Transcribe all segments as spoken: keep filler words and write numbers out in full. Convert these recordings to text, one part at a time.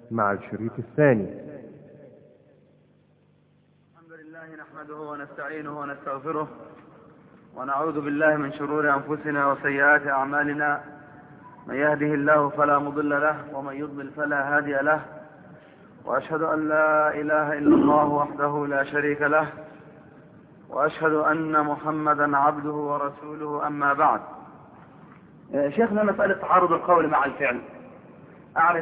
مع الشريط الثاني. الحمد لله نحمده ونستعينه ونستغفره ونعوذ بالله من شرور أنفسنا وسيئات أعمالنا. من يهده الله فلا مضل له ومن يضلل فلا هادي له، وأشهد أن لا إله إلا الله وحده لا شريك له، وأشهد أن محمدا عبده ورسوله. أما بعد، شيخنا مسألة تعارض القول مع الفعل، أعرف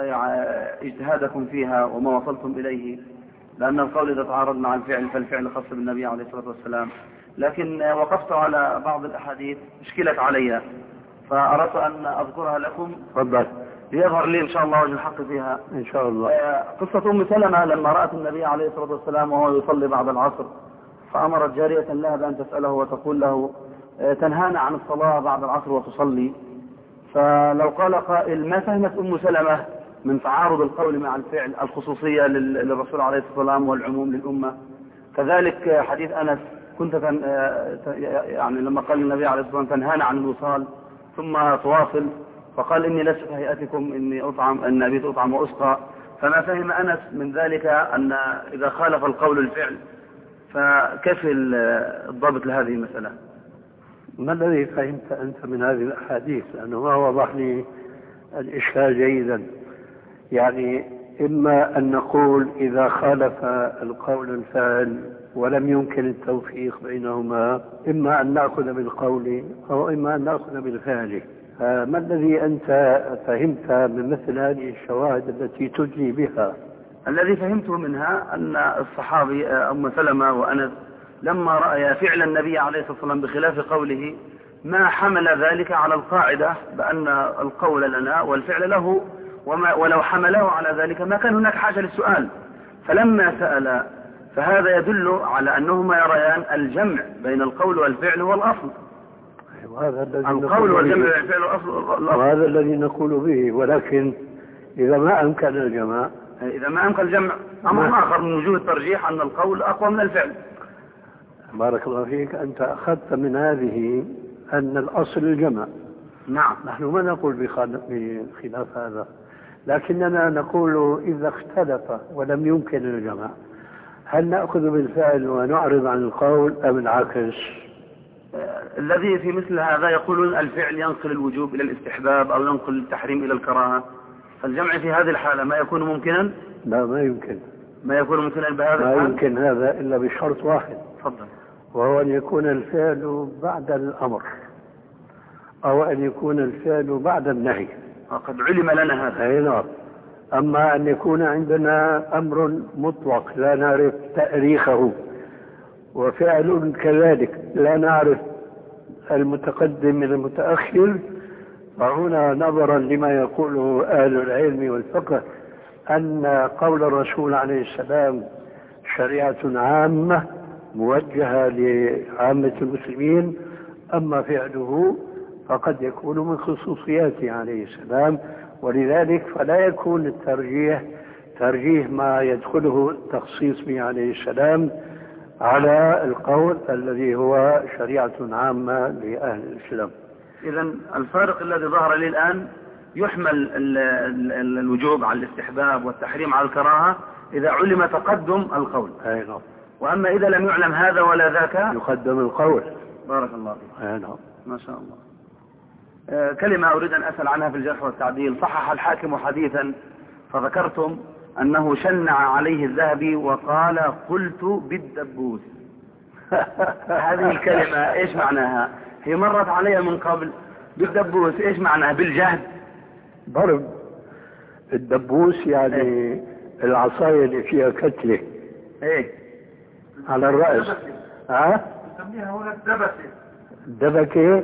اجتهادكم فيها وما وصلتم إليه، لأن القول إذا تعارض مع الفعل فالفعل خاص بالنبي عليه الصلاة والسلام، لكن وقفت على بعض الأحاديث اشكلت علي فأردت أن أذكرها لكم. تفضل. ليظهر لي إن شاء الله وجه الحق فيها إن شاء الله. قصة أم سلمة لما رأت النبي عليه الصلاة والسلام وهو يصلي بعد العصر، فأمرت جارية لها بأن تسأله وتقول له تنهانا عن الصلاة بعد العصر وتصلي. فلو قال قائل ما فهمت أم سلمة من تعارض القول مع الفعل الخصوصية للرسول عليه الصلاة والسلام والعموم للأمة؟ كذلك حديث أنس كنت تن... يعني لما قال النبي عليه الصلاة والسلام تنهانا عن الوصال ثم تواصل، فقال إني لست كهيئتكم إني أطعم أن أبيت أطعم وأسقى. فما فهم أنس من ذلك أن إذا خالف القول الفعل، فكيف الضابط لهذه المسألة؟ ما الذي فهمت أنت من هذه الأحاديث؟ لأنه ما وضح لي الإشكال جيدا. يعني إما أن نقول إذا خالف القول الفعل ولم يمكن التوفيق بينهما، إما أن نأخذ بالقول أو إما أن نأخذ بالفعل. ما الذي أنت فهمت من مثل هذه الشواهد التي تجلي بها؟ الذي فهمته منها أن الصحابي أم سلمة وأنس لما رأي فعل النبي عليه الصلاة والسلام بخلاف قوله ما حمل ذلك على القاعدة بأن القول لنا والفعل له، وما ولو حمله على ذلك ما كان هناك حاجة للسؤال. فلما سأل فهذا يدل على أنهما يريان الجمع بين القول والفعل هو الأصل. وهذا الذي القول والجمع بين الفعل الأصل. وهذا الذي نقول به، ولكن إذا ما أمكن الجمع إذا ما أمكن الجمع أمر آخر من وجوه الترجيح أن القول أقوى من الفعل. بارك الله فيك. أنت أخذت من هذه أن الأصل الجمع. نعم. نحن ما نقول بخلاف هذا، لكننا نقول إذا اختلف ولم يمكن الجمع هل نأخذ بالفعل ونعرض عن القول أم العكس؟ الذي في مثل هذا يقولون الفعل ينقل الوجوب إلى الاستحباب أو ينقل التحريم إلى الكراهة، فالجمع في هذه الحالة ما يكون ممكنا؟ لا، ما يمكن. ما يكون ممكنا بهذا ما الحال؟ يمكن هذا إلا بشرط واحد. تفضل. وهو أن يكون الفعل بعد الأمر أو أن يكون الفعل بعد النهي. وقد علم لنا هذا. أي نعم. أما أن يكون عندنا أمر مطلق لا نعرف تاريخه وفعل كذلك لا نعرف المتقدم من المتأخر، فهنا نظرا لما يقوله أهل العلم والفقه أن قول الرسول عليه السلام شريعة عامة موجهة لعامة المسلمين، أما فعله فقد يكون من خصوصياته عليه السلام، ولذلك فلا يكون الترجيح ترجيح ما يدخله التخصيص به عليه السلام على القول الذي هو شريعة عامة لأهل الإسلام. إذن الفارق الذي ظهر لي الآن يحمل ال ال ال الوجوب على الاستحباب والتحريم على الكراهة إذا علم تقدم القول. أي نعم. وأما إذا لم يعلم هذا ولا ذاك يقدم القول. بارك الله فيك. أي نعم. ما شاء الله. آه كلمة أريد أن أسأل عنها في الجرح والتعديل. صحح الحاكم حديثا فذكرتم أنه شنع عليه الذهبي وقال قلت بالدبوس. هذه الكلمة إيش معناها؟ هي مرت علي من قبل. بالدبوس إيش معناها؟ بالجهد؟ ضرب. الدبوس يعني إيه؟ العصاية اللي فيها كتلة. إيه؟ على الرأس. ها؟ نسميها هنا الدبسة. الدبكة؟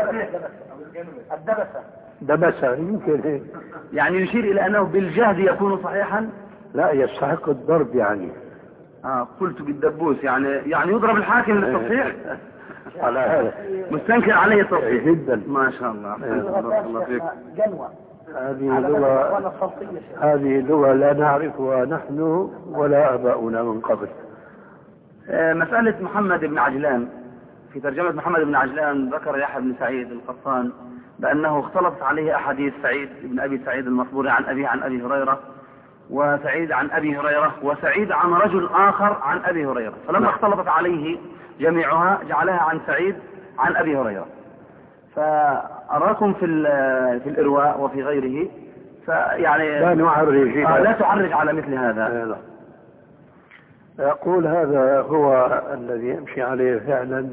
الدبسة. دبسة يمكن. يعني يشير إلى أنه بالجهد يكون صحيحا؟ لا، يستحق الضرب يعني. آه قلت بالدبوس يعني يعني يضرب الحاكم للتصحيح. على هذا مستنكر عليه التصحيح جدا. ما شاء الله. بارك الله فيك. جنوة. هذه لغة هذه لغة لا نعرفها نحن ولا آباؤنا من قبل. آه مسألة محمد بن عجلان، في ترجمة محمد بن عجلان ذكر يحيى بن سعيد القطان بأنه اختلطت عليه أحاديث سعيد بن أبي سعيد المصبوري عن أبيه عن أبي هريرة، وسعيد عن أبي هريرة، وسعيد عن رجل آخر عن أبي هريرة، فلما اختلطت عليه جميعها جعلها عن سعيد عن أبي هريرة. فأراكم في في الإرواء وفي غيره فيعني لا نعرج لا تعرج على مثل هذا. لا. أقول هذا هو الذي يمشي عليه فعلا،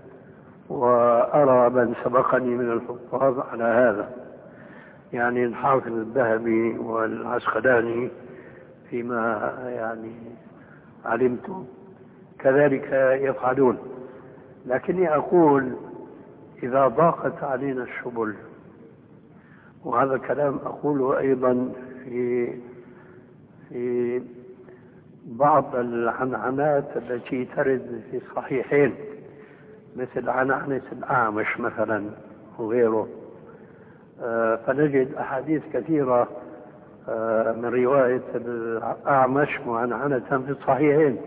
وأرى من سبقني من الحفاظ على هذا، يعني الحافظ الذهبي والعسقلاني فيما يعني علمت كذلك يفعلون. لكني أقول إذا ضاقت علينا السبل، وهذا الكلام أقوله أيضا في في بعض العنعنات التي ترد في الصحيحين، مثل عنعنة الأعمش مثلا وغيره، آه فنجد أحاديث كثيرة آه من رواية الأعمش معنعنة في الصحيحين.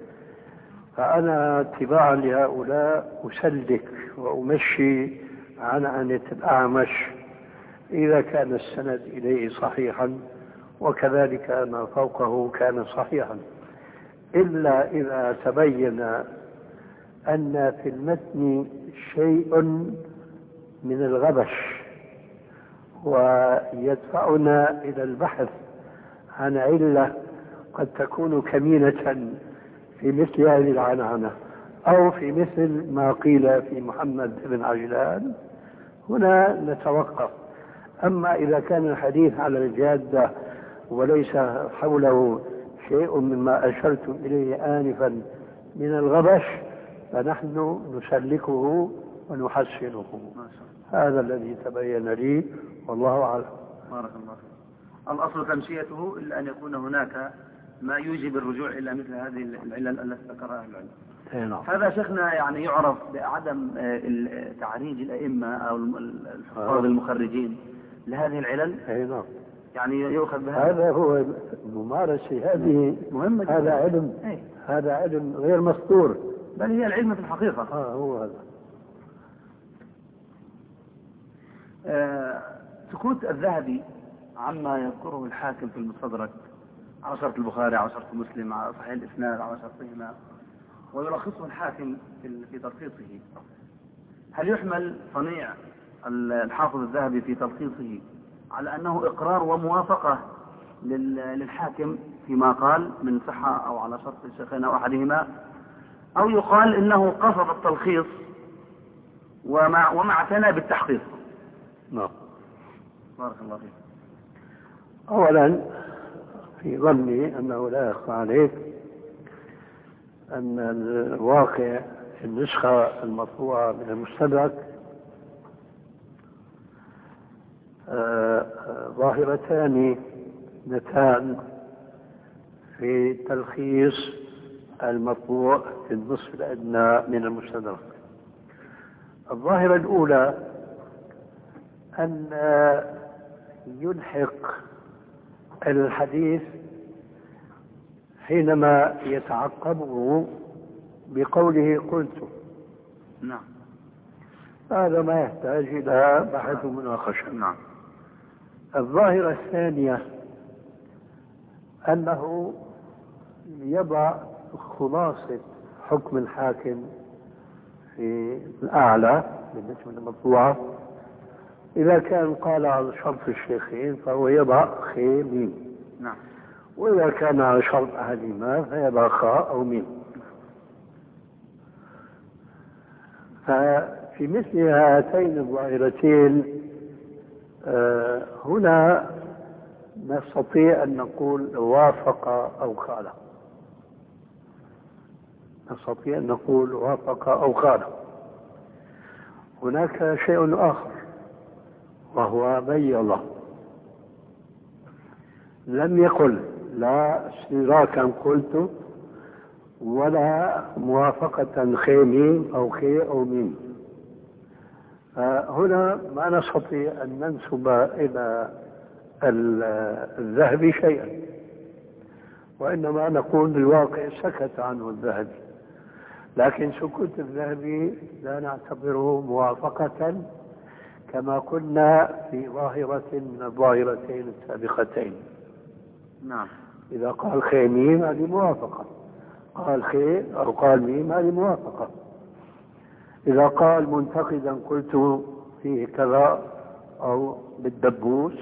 فأنا اتباعا لهؤلاء أسلك وأمشي عنعنة الأعمش إذا كان السند إليه صحيحا، وكذلك ما فوقه كان صحيحا، إلا إذا تبين أن في المتن شيء من الغبش ويدفعنا إلى البحث عن علة قد تكون كمينة في مثل هذه العنعنة، أو في مثل ما قيل في محمد بن عجلان، هنا نتوقف. أما إذا كان الحديث على الجادة وليس حوله شيء مما أشرت إليه آنفا من الغبش، فنحن نسلكه ونحسنه. هذا الذي تبين لي، والله أعلم. بارك الله فيك. الأصل تمشيته إلا أن يكون هناك ما يوجب الرجوع إلى مثل هذه العلل التي ذكرها العلم. هذا شيخنا يعني يعرف بعدم تعريج الأئمة أو الحفاظ المخرجين لهذه العلل. نعم. يعني يؤخذ بهذا. هذا هو الممارسة، هذه مهمة. هذا علم، أي. هذا علم غير مسطور، بل هي العلم في الحقيقة. آه هو هذا. آه سكوت الذهبي عما يذكره الحاكم في المستدرك على شرط البخاري، على شرط مسلم، على صحيح الإسناد، على شرطهما، ويلخصه الحاكم في تلخيصه، هل يحمل صنيع الحافظ الذهبي في تلخيصه على أنه إقرار وموافقة للحاكم فيما قال من صحة أو على شرط الشيخين أو أحدهما، أو يقال إنه قصد التلخيص ومع وما اعتنى بالتحقيق؟ نعم. بارك الله فيك. أولا في ظني أنه لا يخفى عليك أن الواقع في النسخة المطبوعة من المستدرك ظاهرتان نتان في تلخيص المطبوع في النصف الأدنى من المستدرك. الظاهرة الأولى أن يلحق الحديث حينما يتعقبه بقوله قلت. نعم. هذا ما يحتاج إلى بحث ومناقشة. نعم. الظاهرة الثانية أنه يضع خلاصة حكم الحاكم في الأعلى بالنسبة للمطبوعة، إذا كان قال على شرط الشيخين فهو يضع خي ميم. نعم. وإذا كان على شرط أحدهما فيضع خاء أو ميم. ففي مثل هاتين الظاهرتين آه هنا نستطيع أن نقول وافق أو خالف. نستطيع أن نقول وافق أو خالف. هناك شيء آخر وهو بيض، لم يقل لا اشتراكا قلت ولا موافقة خي ميم أو خي أو ميم. هنا ما نستطيع أن ننسب إلى الذهبي شيئا، وإنما نقول بالواقع سكت عنه الذهبي، لكن سكوت الذهبي لا نعتبره موافقة كما كنا في ظاهرة من الظاهرتين السابقتين. نعم. إذا قال خي ميم هذه موافقة، قال خي أو قال ميم هذه موافقة. إذا قال منتقدا قلت فيه كذا أو بالدبوس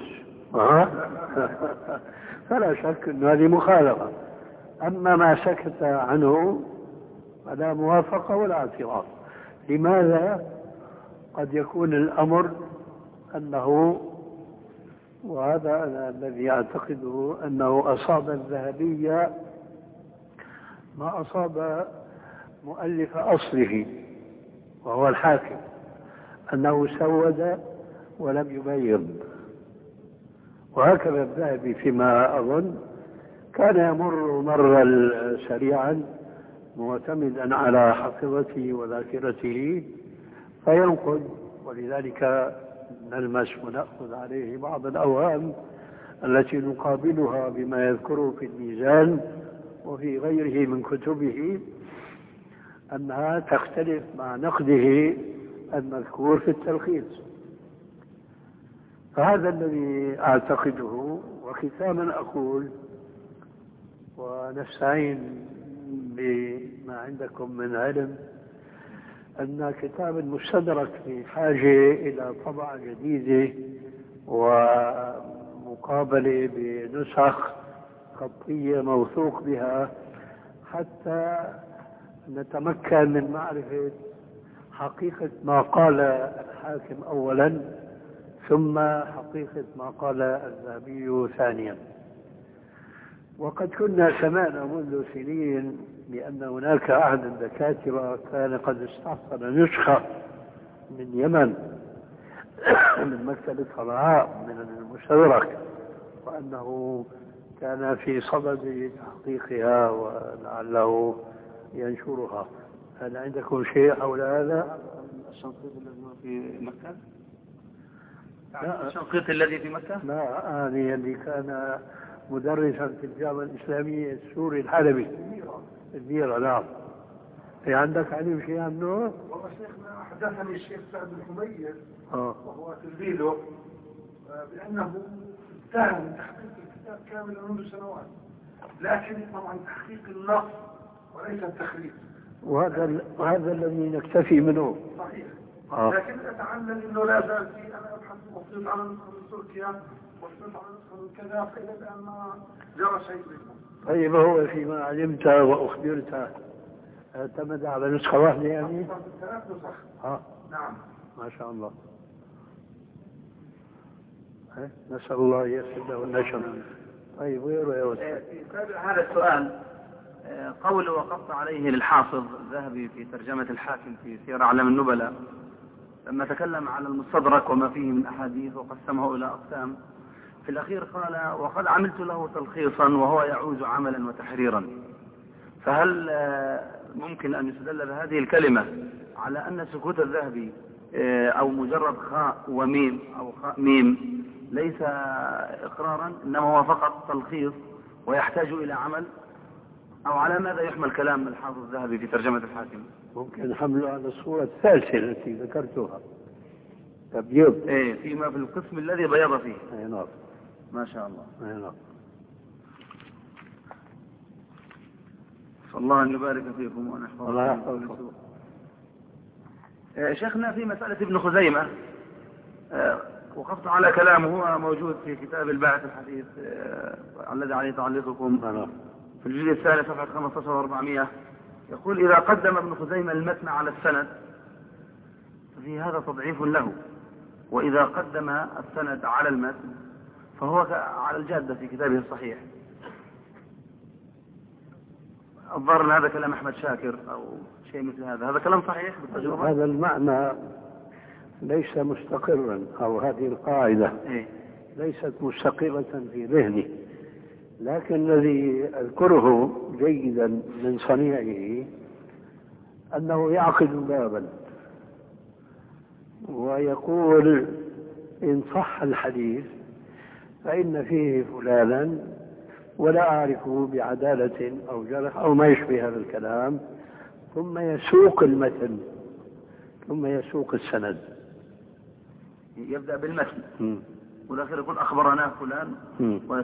فلا شك أن هذه مخالفة. أما ما سكت عنه فلا موافقة ولا اعتراض. لماذا؟ قد يكون الأمر أنه، وهذا أنا الذي أعتقده، أنه أصاب الذهبية ما أصاب مؤلف أصله وهو الحاكم، أنه سود ولم يبيض. وهكذا الذهبي فيما أظن كان يمر مرا سريعا معتمدا على حافظته وذاكرته فينقل، ولذلك نلمس ونأخذ عليه بعض الأوهام التي نقابلها بما يذكره في الميزان وفي غيره من كتبه أنها تختلف مع نقده المذكور في التلخيص. فهذا الذي أعتقده. وختاما أقول ونستعين بما عندكم من علم أن كتاب المستدرك في حاجة إلى طبعة جديدة ومقابلة بنسخ خطية موثوق بها حتى نتمكن من معرفة حقيقة ما قال الحاكم أولا ثم حقيقة ما قال الذهبي ثانيا. وقد كنا سمعنا منذ سنين بأن هناك أحد الدكاترة كان قد استحصل نسخة من يمن من مكتبة صنعاء من المستدرك، وأنه كان في صدد تحقيقها ولعله ينشرها. هل عندكم شيء حول هذا؟ الشنقيط الذي في مكة؟ لا الشنقيط الذي في مكة؟ لا، يعني اللي كان مدرسا في الجامعة الإسلامية السوري الحلبي الميرة. نعم. في عندك علم شيء عنه؟ والله شيخنا حدثني الشيخ سعد الحمير وهو تلميذه بأنه انتهى من تحقيق الكتاب كاملا منذ سنوات، لكن طبعا تحقيق النص وليس التخريج، وهذا وهذا الذي نكتفي منه. صحيح. آه. لكن أتعلم أنه لا زال في، أنا أبحث بسيط على نسخة من تركيا وبسيط على نسخة من كذا، فإلى الآن ما جرى شيء منه. طيب هو فيما علمت وأخبرت اعتمد على نسخة واحدة يعني؟ ثلاث نسخ. ها. نعم. ما شاء الله. نسأل الله يسر له النشر. طيب غيره يا أستاذ. هذا السؤال قول وقفت عليه للحافظ الذهبي في ترجمة الحاكم في سير أعلام النبلاء لما تكلم على المستدرك وما فيه من أحاديث وقسمه إلى أقسام. في الأخير قال وقد عملت له تلخيصا وهو يعوز عملا وتحريرا. فهل ممكن أن يستدل بهذه الكلمة على أن سكوت الذهبي أو مجرد خاء وميم أو خاء ميم ليس إقرارا إنما هو فقط تلخيص ويحتاج إلى عمل؟ أو على ماذا يحمل كلام الحافظ الذهبي في ترجمة الحاكم؟ ممكن حمله على الصورة الثالثة التي ذكرتها تبيض. إيه فيما في القسم الذي بيض فيه. أي نعم. ما شاء الله. أي نعم. فالله أن يبارك فيكم وأن يحفظكم. الله يحفظكم. شيخنا في مسألة ابن خزيمة وقفت على كلامه، هو موجود في كتاب الباعث الحديث الذي عليه تعليقكم في الجزء الثالث صفحة خمسة عشر وأربعمائة. يقول إذا قدم ابن خزيمة المتن على السند ففي هذا تضعيف له، وإذا قدم السند على المتن فهو على الجادة في كتابه الصحيح. الظاهر هذا كلام أحمد شاكر أو شيء مثل هذا. هذا كلام صحيح بالتجربة؟ هذا المعنى ليس مستقرا، أو هذه القاعدة إيه؟ ليست مستقرة في ذهني، لكن الذي أذكره جيدا من صنيعه أنه يعقد بابا ويقول إن صح الحديث فإن فيه فلانا ولا أعرفه بعدالة أو جرح أو ما يشبه هذا الكلام، ثم يسوق المتن ثم يسوق السند. يبدأ بالمتن والأخير يقول أخبرنا فلان ويسوق.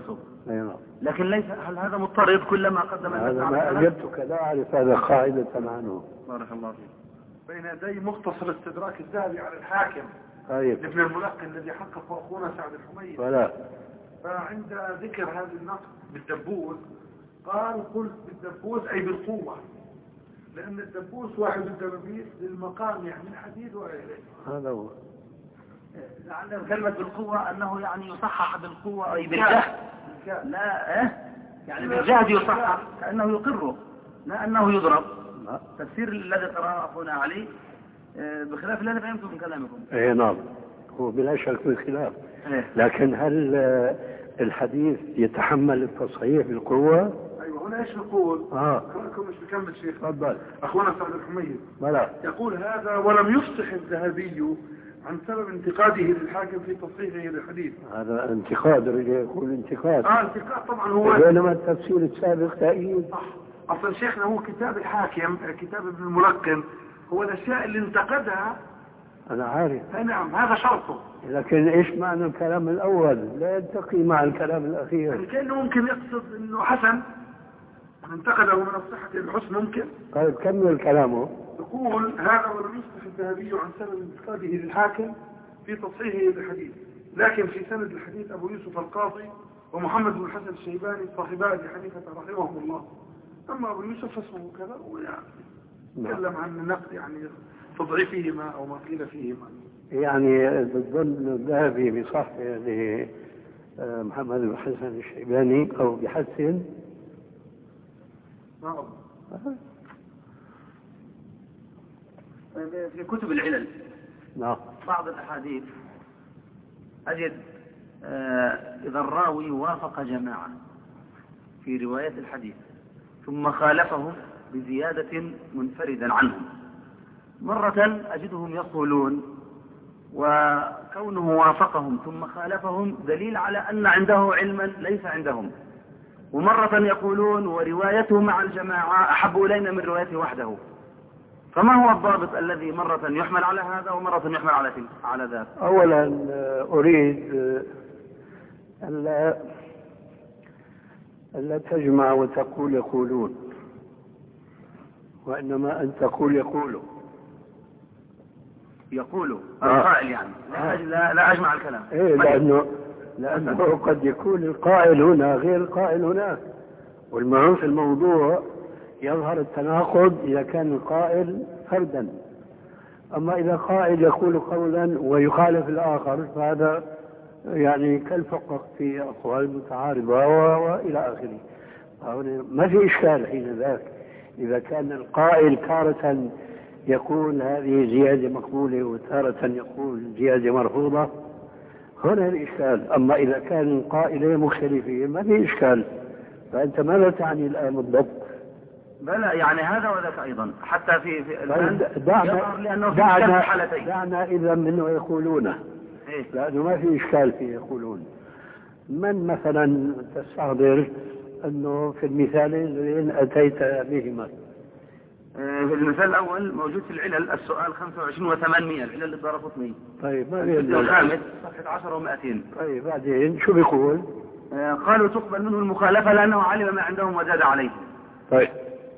أيوة. لكن ليس هل هذا مضطرد كلما قدم هذا ما أجبتك لا أعرف هذا قاعدة عنه. بارك الله فيك. بين يدي مختصر استدراك الذهبي على الحاكم طيب. ابن الملقن الذي حققه أخونا سعد الحميد. ولا. فعند ذكر هذا النقد بالدبوس قال قل بالدبوس أي بالقوة، لأن الدبوس واحد الدبابيس للمقام يعني الحديد وغيره. هذا هو. لعل كلمة بالقوة أنه يعني يصحح بالقوة أي بالجهد. لا إيه يعني بالجهد يصحح كأنه يقره لا أنه يضرب. تفسير الذي قرأه أخونا علي بخلاف الذي فهمته من كلامكم. إيه نعم هو بلا شك بخلاف. إيه؟ لكن هل الحديث يتحمل التصحيح بالقوة؟ أيوة هنا إيش يقول؟ آه. خليكم مش بكمل شيخ. تفضل. أخونا سعد الحميد. بلى. يقول هذا ولم يفصح الذهبي عن سبب انتقاده للحاكم في تصحيحه للحديث. هذا انتقاد رجل يقول انتقاد. اه انتقاد طبعا هو. بينما التفسير السابق تأييد. صح. اصلا شيخنا هو كتاب الحاكم كتاب ابن الملقن هو الاشياء اللي انتقدها. انا عارف. نعم هذا شرطه. لكن ايش معنى الكلام الاول لا يلتقي مع الكلام الاخير؟ يعني كأنه ممكن يقصد انه حسن انتقده من الصحة الحسن ممكن. طيب كمل كلامه. يقول هذا ولم يصح الذهبي عن سبب انتقاده للحاكم في تصحيحه للحديث، لكن في سند الحديث ابو يوسف القاضي ومحمد بن الحسن الشيباني صاحبا ابي حنيفه رحمهم الله. اما ابو يوسف فاسمه كذا ويعني تكلم عن النقد يعني تضعيفهما او ما قيل فيهما. يعني بالظن الذهبي بصح يعني محمد بن الحسن الشيباني او بحسن. نعم. في كتب العلل نعم بعض الأحاديث أجد آه إذا الراوي وافق جماعة في رواية الحديث ثم خالفهم بزيادة منفردا عنهم مرة أجدهم يقولون وكونه وافقهم ثم خالفهم دليل على أن عنده علما ليس عندهم، ومرة يقولون وروايته مع الجماعة أحب إلينا من روايته وحده. فما هو الضابط الذي مرة يحمل على هذا ومرة يحمل على على ذاك؟ أولا أريد ألا ألا تجمع وتقول يقولون، وإنما أن تقول يقولوا. يقولوا القائل يعني لا, لا, لا أجمع الكلام. إيه لأنه لأنه قد يكون القائل هنا غير القائل هناك، والمهم في الموضوع يظهر التناقض إذا كان القائل فردا، أما إذا قائل يقول قولا ويخالف الآخر فهذا يعني كالفقه في أقوال متعارضة وإلى آخره. ما في إشكال حين ذاك إذا كان القائل تارة يقول هذه زيادة مقبولة وتارة يقول زيادة مرفوضة، هنا الإشكال. أما إذا كان القائلين مختلفين ما في إشكال. فأنت ماذا تعني الآن بالضبط؟ بلى يعني هذا وذاك أيضا حتى في, في دعنا, لأنه في دعنا, حالتين. دعنا إذا منه يقولونه إيه؟ لأنه ما في إشكال في يقولون. من مثلا تستحضر أنه في المثالين الذين أتيت بهما؟ في المثال الأول موجود في العلل السؤال خمسة وعشرين وثمانمائة العلل الدارقطني. طيب ما الخامس صفحة عشرة ومائتين. طيب بعدين شو بيقول؟ قالوا تقبل منه المخالفة لأنه علم ما عندهم وزاد عليه. طيب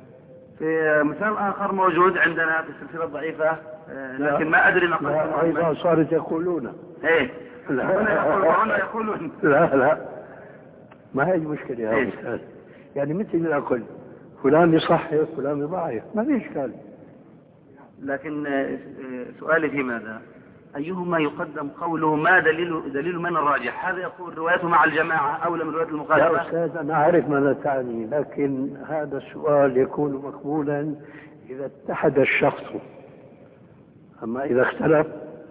في مثال آخر موجود عندنا في السلسلة الضعيفة لكن ما أدري نقص. لا أيضا صارت يقولون. إيه لا هنا يقولون يقولون. لا لا ما هي مشكلة يا إيه؟ أستاذ. يعني مثل ما قلت فلان يصحح فلان يضعف ما في إشكال. لكن سؤالي في ماذا؟ أيهما يقدم قوله ما دليل دليل من الراجح؟ هذا يقول روايته مع الجماعة أولى من رواية المخالفة. يا أستاذ أنا أعرف ماذا تعني، لكن هذا السؤال يكون مقبولا إذا اتحد الشخص، أما إذا اختلف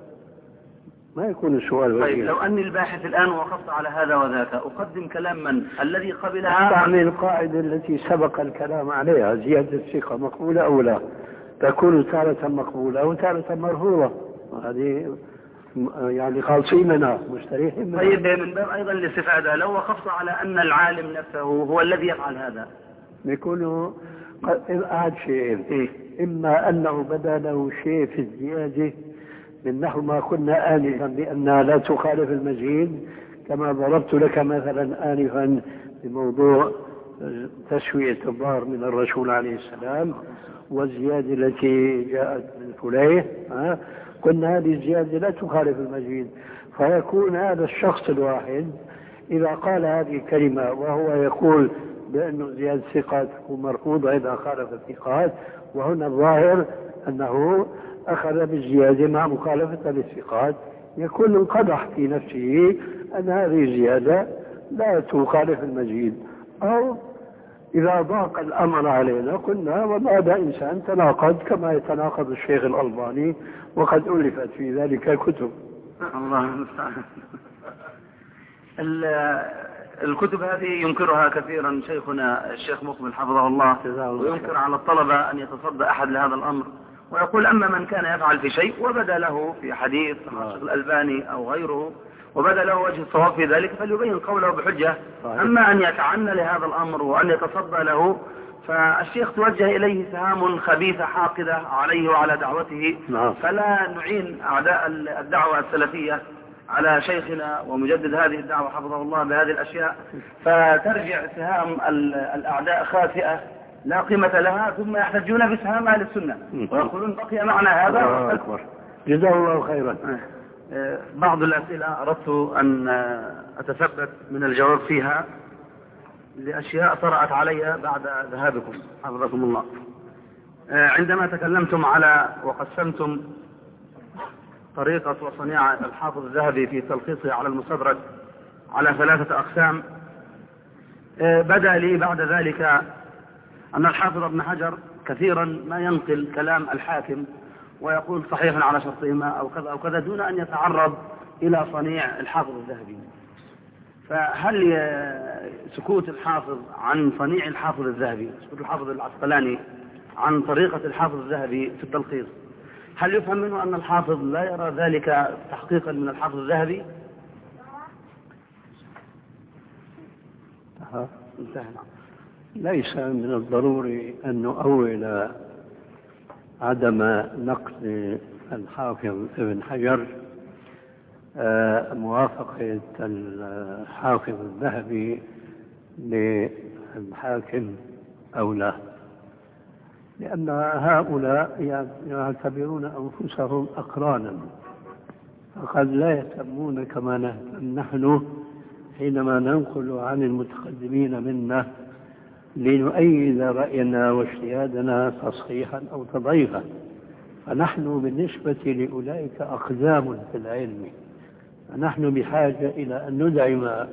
ما يكون السؤال وزير. طيب لو أني الباحث الآن وقفت على هذا وذاك أقدم كلام من الذي قبلها؟ أعني القاعدة التي سبق الكلام عليها زيادة الثقة مقبولة أو لا، تكون تارة مقبولة وتارة مرفوضة، هذه يعني خالصين منها مستريحين منها. طيب من باب أيضا الاستفادة لو وقفت على أن العالم نفسه هو الذي يفعل هذا يكون أحد شيئين، إيه؟ إما أنه بدا له شيء في الزيادة من نحو ما قلنا آنفا بأنها لا تخالف المزيد، كما ضربت لك مثلا آنفا بموضوع تسوية الظهر من الرسول عليه السلام والزيادة التي جاءت من فليه، قلنا هذه الزيادة لا تخالف المزيد، فيكون هذا الشخص الواحد إذا قال هذه الكلمة وهو يقول بأنه زيادة ثقات مرفوضة إذا خالف الثقات، وهنا الظاهر أنه أخذ بالزيادة مع مخالفة للثقات، يكون انقدح في نفسه أن هذه الزيادة لا تخالف المزيد. أو إذا ضاق الأمر علينا قلنا والله هذا إنسان تناقض كما يتناقض الشيخ الألباني، وقد ألفت في ذلك كتب. الله المستعان. الكتب هذه ينكرها كثيرا شيخنا الشيخ مقبل حفظه الله، وينكر على الطلبة أن يتصدى أحد لهذا الأمر، ويقول أما من كان يفعل في شيء وبدأ له في حديث الشيخ الألباني أو غيره وبدأ له وجه الصواب في ذلك فليبين قوله بحجة. أما أن يتعنى لهذا الأمر وأن يتصدى له فالشيخ توجه إليه سهام خبيثة حاقدة عليه وعلى دعوته، فلا نعين أعداء الدعوة السلفية على شيخنا ومجدد هذه الدعوة حفظه الله بهذه الأشياء، فترجع سهام الأعداء خاسئة لا قيمة لها، ثم يحتجون بسهام أهل السنة ويقولون بقي معنا هذا. أكبر. جزاه الله خيرا. بعض الأسئلة أردت أن أتثبت من الجواب فيها لأشياء طرأت علي بعد ذهابكم حفظكم الله. عندما تكلمتم على وقسمتم طريقة وصنيعة الحافظ الذهبي في تلخيصه على المستدرك على ثلاثة أقسام، بدأ لي بعد ذلك أن الحافظ ابن حجر كثيرا ما ينقل كلام الحاكم ويقول صحيحا على شرطهما أو كذا أو كذا دون أن يتعرض إلى صنيع الحافظ الذهبي. فهل سكوت الحافظ عن صنيع الحافظ الذهبي، سكوت الحافظ العسقلاني عن طريقة الحافظ الذهبي في التلخيص، هل يفهم منه أن الحافظ لا يرى ذلك تحقيقا من الحافظ الذهبي؟ ليس من الضروري أن نؤول عدم نقد الحافظ ابن حجر موافقة الحافظ الذهبي للحاكم أو لا، لأن هؤلاء يعتبرون أنفسهم أقرانا، فقد لا يهتمون كما نهتم نحن حينما ننقل عن المتقدمين منا لنؤيد رأينا واجتهادنا تصحيحا أو تضعيفا، فنحن بالنسبة لأولئك أقدام في العلم، فنحن بحاجة إلى أن ندعم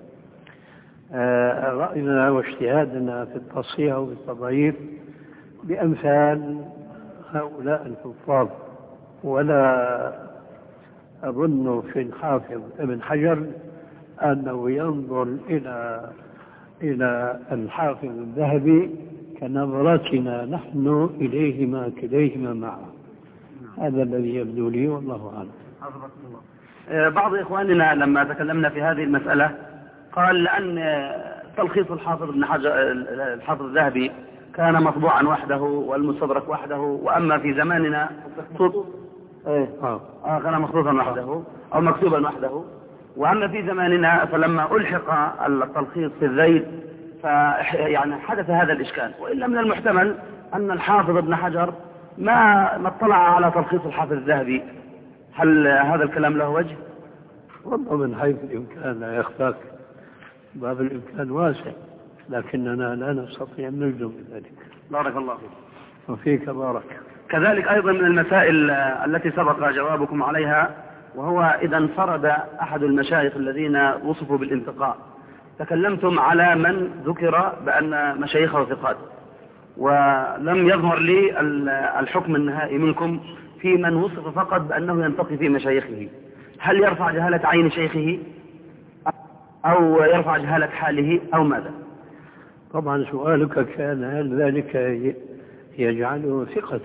رأينا واجتهادنا في التصحيح والتضعيف بأمثال هؤلاء الحفاظ. ولا أظن في الحافظ ابن حجر أنه ينظر إلى إلى الحافظ الذهبي كنظرتنا نحن إليهما كليهما معا. هذا الذي يبدو لي والله أعلم. بعض إخواننا لما تكلمنا في هذه المسألة قال لأن تلخيص الحافظ ابن حجر الحافظ الذهبي كان مطبوعا وحده والمستدرك وحده، وأما في زماننا إيه آه كان مخطوطا وحده أو مكتوبا وحده، وأما في زماننا فلما ألحق التلخيص في الذيل فيعني حدث هذا الإشكال. وإلا من المحتمل أن الحافظ ابن حجر ما ما اطلع على تلخيص الحافظ الذهبي. هل هذا الكلام له وجه؟ والله من حيث الإمكان لا يخفاك، باب الإمكان واسع، لكننا لا نستطيع أن نجزم بذلك. بارك الله فيك. وفيك بارك. كذلك أيضا من المسائل التي سبق جوابكم عليها، وهو إذا انفرد أحد المشايخ الذين وصفوا بالانتقاء، تكلمتم على من ذكر بأن مشايخه ثقات، ولم يظهر لي الحكم النهائي منكم في من وصف فقط بأنه ينتقي في مشايخه. هل يرفع جهالة عين شيخه أو يرفع جهالة حاله أو ماذا؟ طبعا سؤالك كان هل ذلك يجعله ثقة؟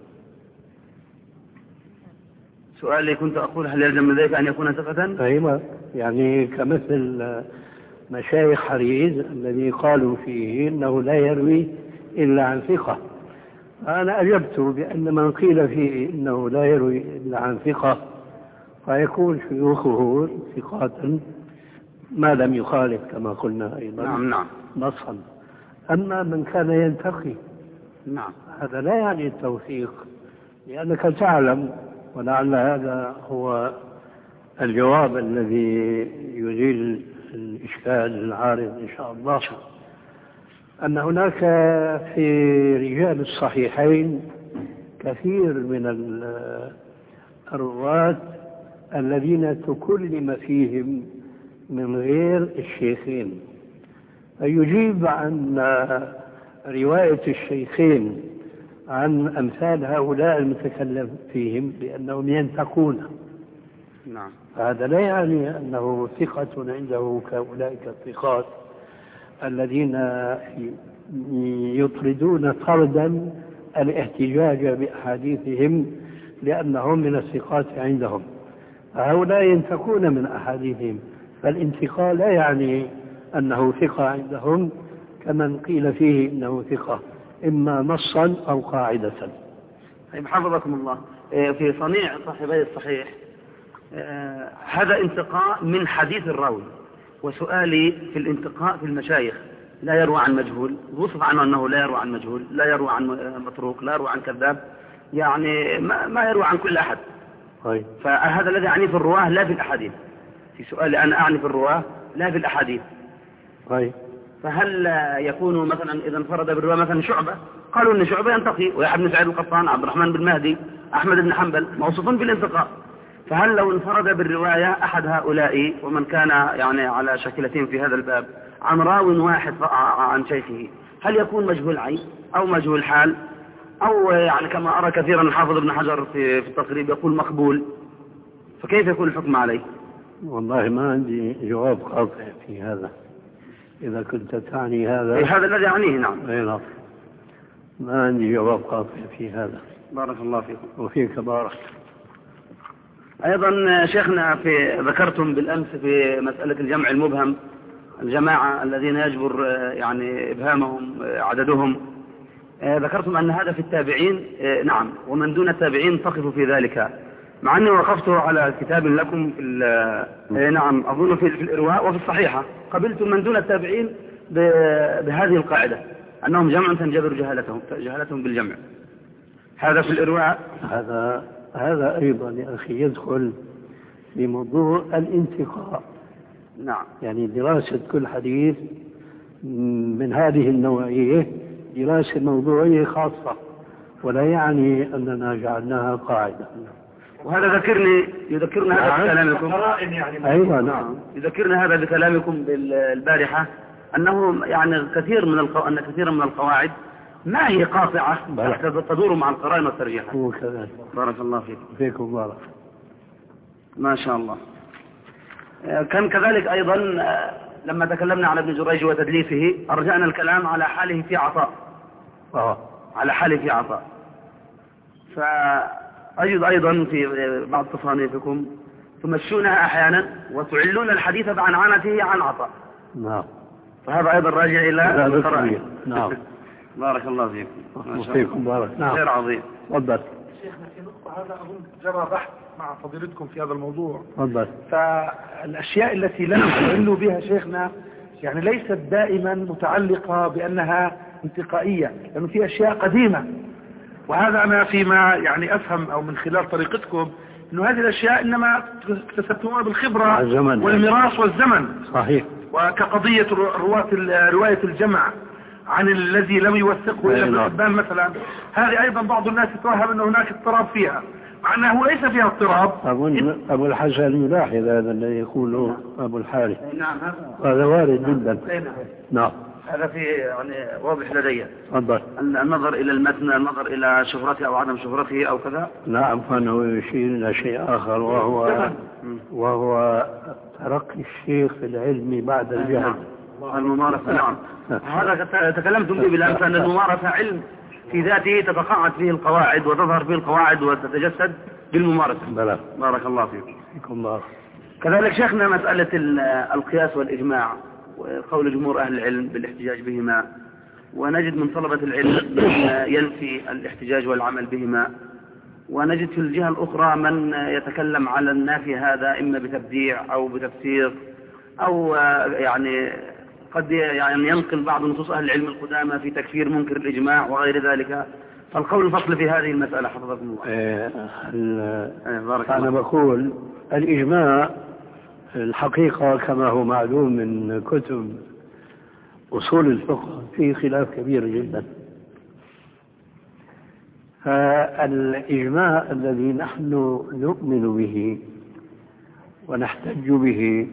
سؤالي كنت أقول هل يلزم من ذلك أن يكون ثقة؟ أيوة، يعني كمثل مشايخ حريز الذي قالوا فيه إنه لا يروي إلا عن ثقة. أنا أجبت بأن من قيل فيه إنه لا يروي إلا عن ثقة فيكون شيوخه ثقات ما لم يخالف كما قلنا أيضا نعم نعم نصا. أما من كان ينتقي نعم هذا لا يعني التوثيق، لأنك تعلم، ولعل هذا هو الجواب الذي يزيل الإشكال العارض إن شاء الله، أن هناك في رجال الصحيحين كثير من الرواة الذين تكلم فيهم من غير الشيخين، فيجيب عن رواية الشيخين عن أمثال هؤلاء المتكلم فيهم بأنهم ينتقون. نعم. هذا لا يعني أنه ثقة عنده كأولئك الثقات الذين يطردون طردا الاحتجاج بأحاديثهم لأنهم من الثقات عندهم، هؤلاء ينتقون من أحاديثهم، فالانتقاء لا يعني أنه ثقة عندهم كمن قيل فيه إنه ثقة إما نصا أو قاعدة. طيب حفظكم الله، في صنيع صاحبي الصحيح هذا انتقاء من حديث الراوي، وسؤالي في الانتقاء في المشايخ لا يروى عن مجهول، وصف عنه أنه لا يروى عن مجهول، لا يروى عن متروك، لا يروى عن كذاب، يعني ما يروى عن كل أحد. طيب. فهذا الذي أعني في الرواه لا في الأحاديث، في سؤالي أنا أعني في الرواه لا في الأحاديث. طيب. فهل يكون مثلا إذا انفرد بالرواة مثلا شعبة، قالوا أن شعبة ينتقي، ويحيى بن سعيد القطان، عبد الرحمن بن مهدي، أحمد بن حنبل موصوفون بالانتقاء، فهل لو انفرد بالرواية أحد هؤلاء ومن كان يعني على شكلتين في هذا الباب عن راو واحد عن شيخه، هل يكون مجهول عين أو مجهول حال، أو يعني كما أرى كثيرا الحافظ ابن حجر في, في التقريب يقول مقبول، فكيف يكون الحكم عليه؟ والله ما عندي جواب قاطع في هذا، إذا كنت تعني هذا. إيه هذا الذي يعنيه. نعم. أي نعم، ما عندي جواب قاطع في هذا. بارك الله فيكم. وفيك بارك. أيضا شيخنا في ذكرتم بالأمس في مسألة الجمع المبهم، الجماعة الذين يجبر يعني إبهامهم عددهم، ذكرتم أن هذا في التابعين. نعم، ومن دون التابعين تقف في ذلك، مع أني وقفت على كتاب لكم في نعم أظن في الإرواء وفي الصحيحة، قبلت من دون التابعين بهذه القاعدة أنهم جمع تنجبر جهالتهم جهالتهم بالجمع. هذا في الإرواء. هذا هذا أيضا يا أخي يدخل في موضوع الانتقاء. نعم. يعني دراسة كل حديث من هذه النوعية دراسة موضوعية خاصة، ولا يعني أننا جعلناها قاعدة. وهذا ذكرني يذكرنا هذا بكلامكم. يعني أيوة نعم. يذكرنا هذا بكلامكم بالبارحة أنه يعني كثير من القو... أن كثيرا من القواعد ما هي قاطعة تدور مع القرائن والترجيحات. هو كذلك. بارك الله فيكم. فيكم بارك. ما شاء الله. كان كذلك أيضا لما تكلمنا على ابن جريج وتدليسه أرجعنا الكلام على حاله في عطاء. آه. على حاله في عطاء. فأجد أيضا في بعض تصانيفكم تمشونها أحيانا وتعلون الحديث بعنعنته عن عطاء. نعم. فهذا أيضا راجع إلى القرائن. نعم. بارك الله فيكم. وفيكم بارك. نعم. خير عظيم. تفضل. شيخنا في نقطة هذا أظن جرى بحث مع فضيلتكم في هذا الموضوع. تفضل. فالأشياء التي لم تعلوا بها شيخنا يعني ليست دائما متعلقة بأنها انتقائية، لأنه في أشياء قديمة، وهذا أنا فيما يعني أفهم أو من خلال طريقتكم أنه هذه الأشياء إنما اكتسبتموها بالخبرة والميراث والزمن. صحيح. وكقضية رواة رواية الجمع عن الذي لم يوثقه إلا ابن حبان مثلا، هذه أيضا بعض الناس يتوهم أن هناك اضطراب فيها، مع أنه ليس فيها اضطراب. أظن أبو الحسن يلاحظ هذا الذي يقوله أبو الحارث. نعم هذا وارد جدا. نعم. هذا في يعني واضح لدي. تفضل. النظر إلى المتن، النظر إلى شهرته أو عدم شهرته أو كذا. نعم، فأنه يشير إلى شيء آخر وهو وهو ترقي الشيخ في العلم بعد الجهل. الممارسة. نعم. هذا تكلمتم به بالأمس أن الممارسة علم في ذاته تتقاعد فيه القواعد وتظهر فيه القواعد وتتجسد بالممارسة. بلى. بارك الله فيكم. فيكم الله. كذلك شيخنا مسألة القياس والإجماع وقول جمهور أهل العلم بالاحتجاج بهما، ونجد من طلبة العلم من ينفي الاحتجاج والعمل بهما، ونجد في الجهة الأخرى من يتكلم على النافي هذا إما بتبديع أو بتفسير أو يعني قد يعني ينقل بعض نصوص أهل العلم القدامى في تكفير منكر الإجماع وغير ذلك، فالقول الفصل في هذه المسألة حفظكم الله. إيه إيه أنا بقول الإجماع الحقيقة كما هو معلوم من كتب أصول الفقه فيه خلاف كبير جدا. فالإجماع الذي نحن نؤمن به ونحتج به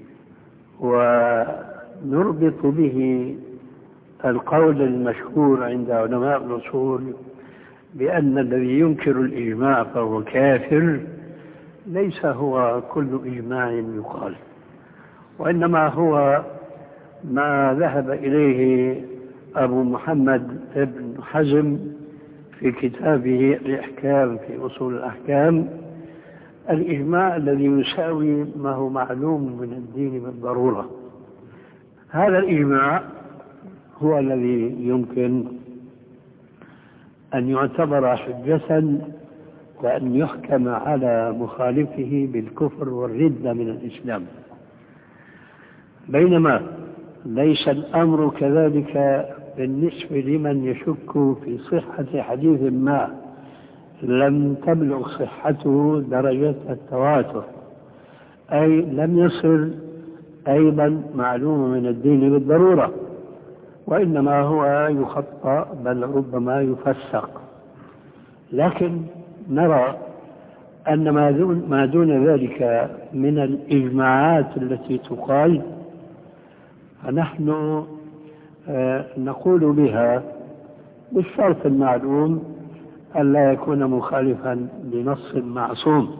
ونربط به القول المشهور عند علماء الأصول بأن الذي ينكر الإجماع فهو كافر، ليس هو كل إجماع يقال، وإنما هو ما ذهب إليه أبو محمد ابن حزم في كتابه الإحكام في أصول الأحكام، الإجماع الذي يساوي ما هو معلوم من الدين بالضرورة. هذا الإجماع هو الذي يمكن أن يعتبر حجة وأن يحكم على مخالفه بالكفر والردة من الإسلام، بينما ليس الأمر كذلك بالنسبة لمن يشك في صحة حديث ما لم تبلغ صحته درجة التواتر، أي لم يصل أيضا معلوم من الدين بالضرورة، وإنما هو يخطأ بل ربما يفسق. لكن نرى أن ما دون, ما دون ذلك من الإجماعات التي تقال فنحن نقول بها بالشرط المعلوم ألا يكون مخالفا لنص معصوم.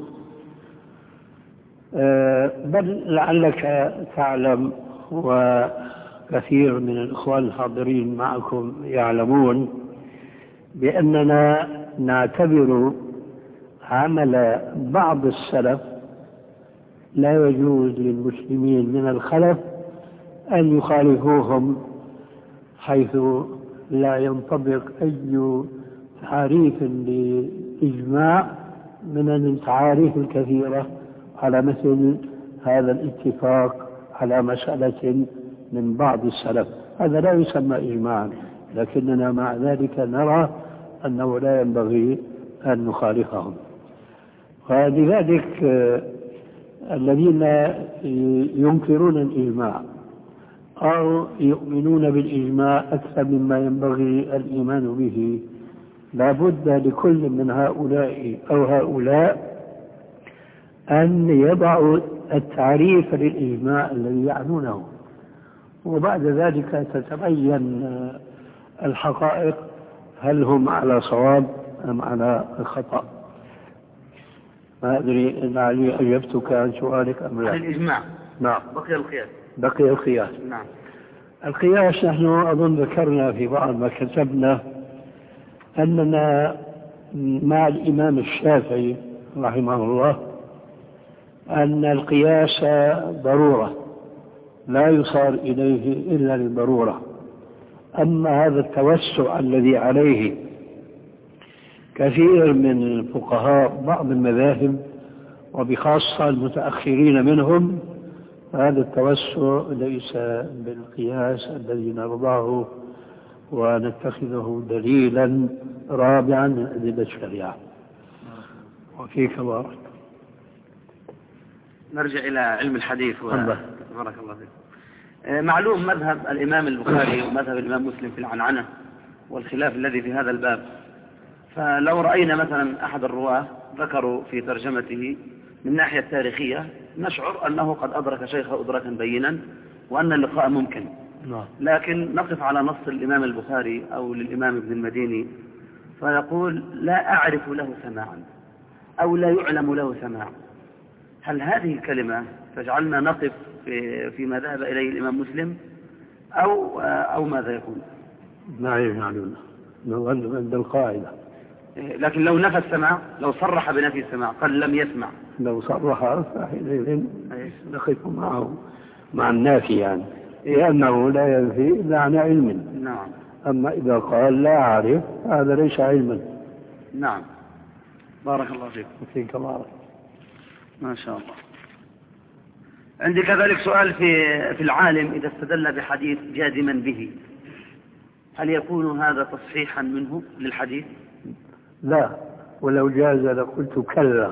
بل لعلك تعلم وكثير من الإخوان الحاضرين معكم يعلمون بأننا نعتبر عمل بعض السلف لا يجوز للمسلمين من الخلف أن يخالفوهم، حيث لا ينطبق أي تعريف لإجماع من التعاريف الكثيرة على مثل هذا الاتفاق على مسألة من بعض السلف. هذا لا يسمى إجماعا، لكننا مع ذلك نرى أنه لا ينبغي أن نخالفهم. ولذلك الذين ينكرون الإجماع أو يؤمنون بالإجماع أكثر مما ينبغي الإيمان به لا بد لكل من هؤلاء أو هؤلاء أن يضعوا التعريف للإجماع الذي يعنونه، وبعد ذلك تتبين الحقائق هل هم على صواب أم على خطأ. ما أدري لعلي أجبتك عن سؤالك أم لا. الإجماع نعم. بقي القياس. بقي القياس. نعم. القياس نحن أظن ذكرنا في بعض ما كتبنا أننا مع الإمام الشافعي رحمه الله أن القياس ضرورة لا يصار إليه إلا للضرورة. أما هذا التوسع الذي عليه كثير من الفقهاء بعض المذاهب وبخاصة المتأخرين منهم، هذا التوسع ليس بالقياس الذي نرضاه ونتخذه دليلا رابعا من أدلة الشريعة. وفيك بارك. نرجع إلى علم الحديث. بارك الله فيك. معلوم مذهب الإمام البخاري ومذهب الإمام مسلم في العنعنة والخلاف الذي في هذا الباب. فلو رأينا مثلا أحد الرواة ذكروا في ترجمته من الناحية التاريخية نشعر أنه قد أدرك شيخه أدركا بينا وأن اللقاء ممكن، لكن نقف على نص الإمام البخاري أو للإمام ابن المديني فيقول لا أعرف له سماعا أو لا يعلم له سماع. هل هذه الكلمة تجعلنا نقف في فيما ذهب إليه الإمام مسلم أو أو ماذا يكون؟ لا يجعلنا عند القاعدة. لكن لو نفى السماع، لو صرح بنفي السماع قال لم يسمع، لو صرح فحينئذ نقف معه مع النافي يعني، لأنه لا ينفي إلا عن علم. نعم. أما إذا قال لا أعرف هذا ليس علما. نعم. بارك الله فيك. فيك بارك. ما شاء الله. عندي كذلك سؤال في في العالم إذا استدل بحديث جازما به، هل يكون هذا تصحيحا منه للحديث؟ لا، ولو جاز لقلت كلا.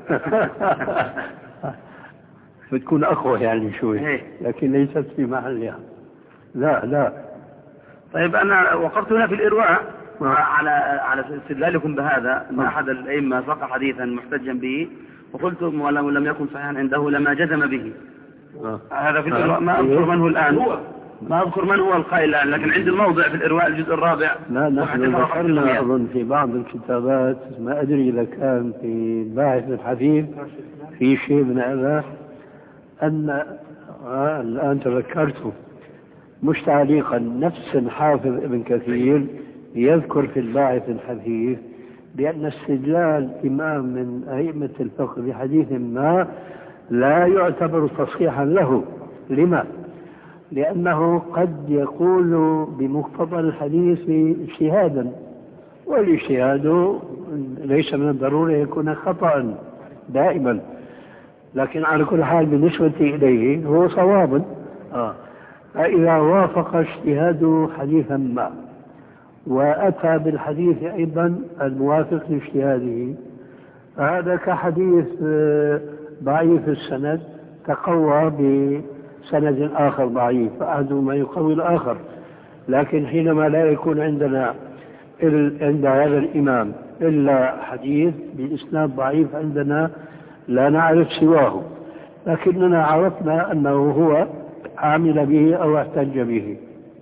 بتكون أقوى يعني شوي، لكن ليست في محلها. لا لا. طيب أنا وقفت هنا في الإرواء على على استدلالكم بهذا أن أحد الأئمة ساق حديثا محتجا به وقلت ولو لم يكن صحيحا عنده لما جزم به. آه. هذا في الإرواء، ما أذكر من هو الآن، ما أذكر من هو القائل الآن، لكن عند الموضع في الإرواء الجزء الرابع. لا نحن ذكرنا أظن في بعض الكتابات، ما أدري إذا كان في باحث الحديث في شيء من هذا، أن آه الآن تذكرته مش تعليقا، نفس الحافظ ابن كثير يذكر في الباحث الحديث بأن استدلال إمام من أئمة الفقه بحديث ما لا يعتبر تصحيحا له. لما؟ لأنه قد يقول بمقتضى الحديث اجتهادا، والاجتهاد ليس من الضرورة يكون خطأ دائما، لكن على كل حال بالنسبة إليه هو صواب. آه. فإذا وافق اجتهاد حديثا ما وأتى بالحديث أيضا الموافق لاجتهاده، هذا كحديث ضعيف السند تقوى بسند آخر ضعيف، فأحدهما يقوي الآخر. لكن حينما لا يكون عندنا عند هذا الإمام إلا حديث بإسناد ضعيف عندنا لا نعرف سواه، لكننا عرفنا أنه هو عامل به أو احتج به،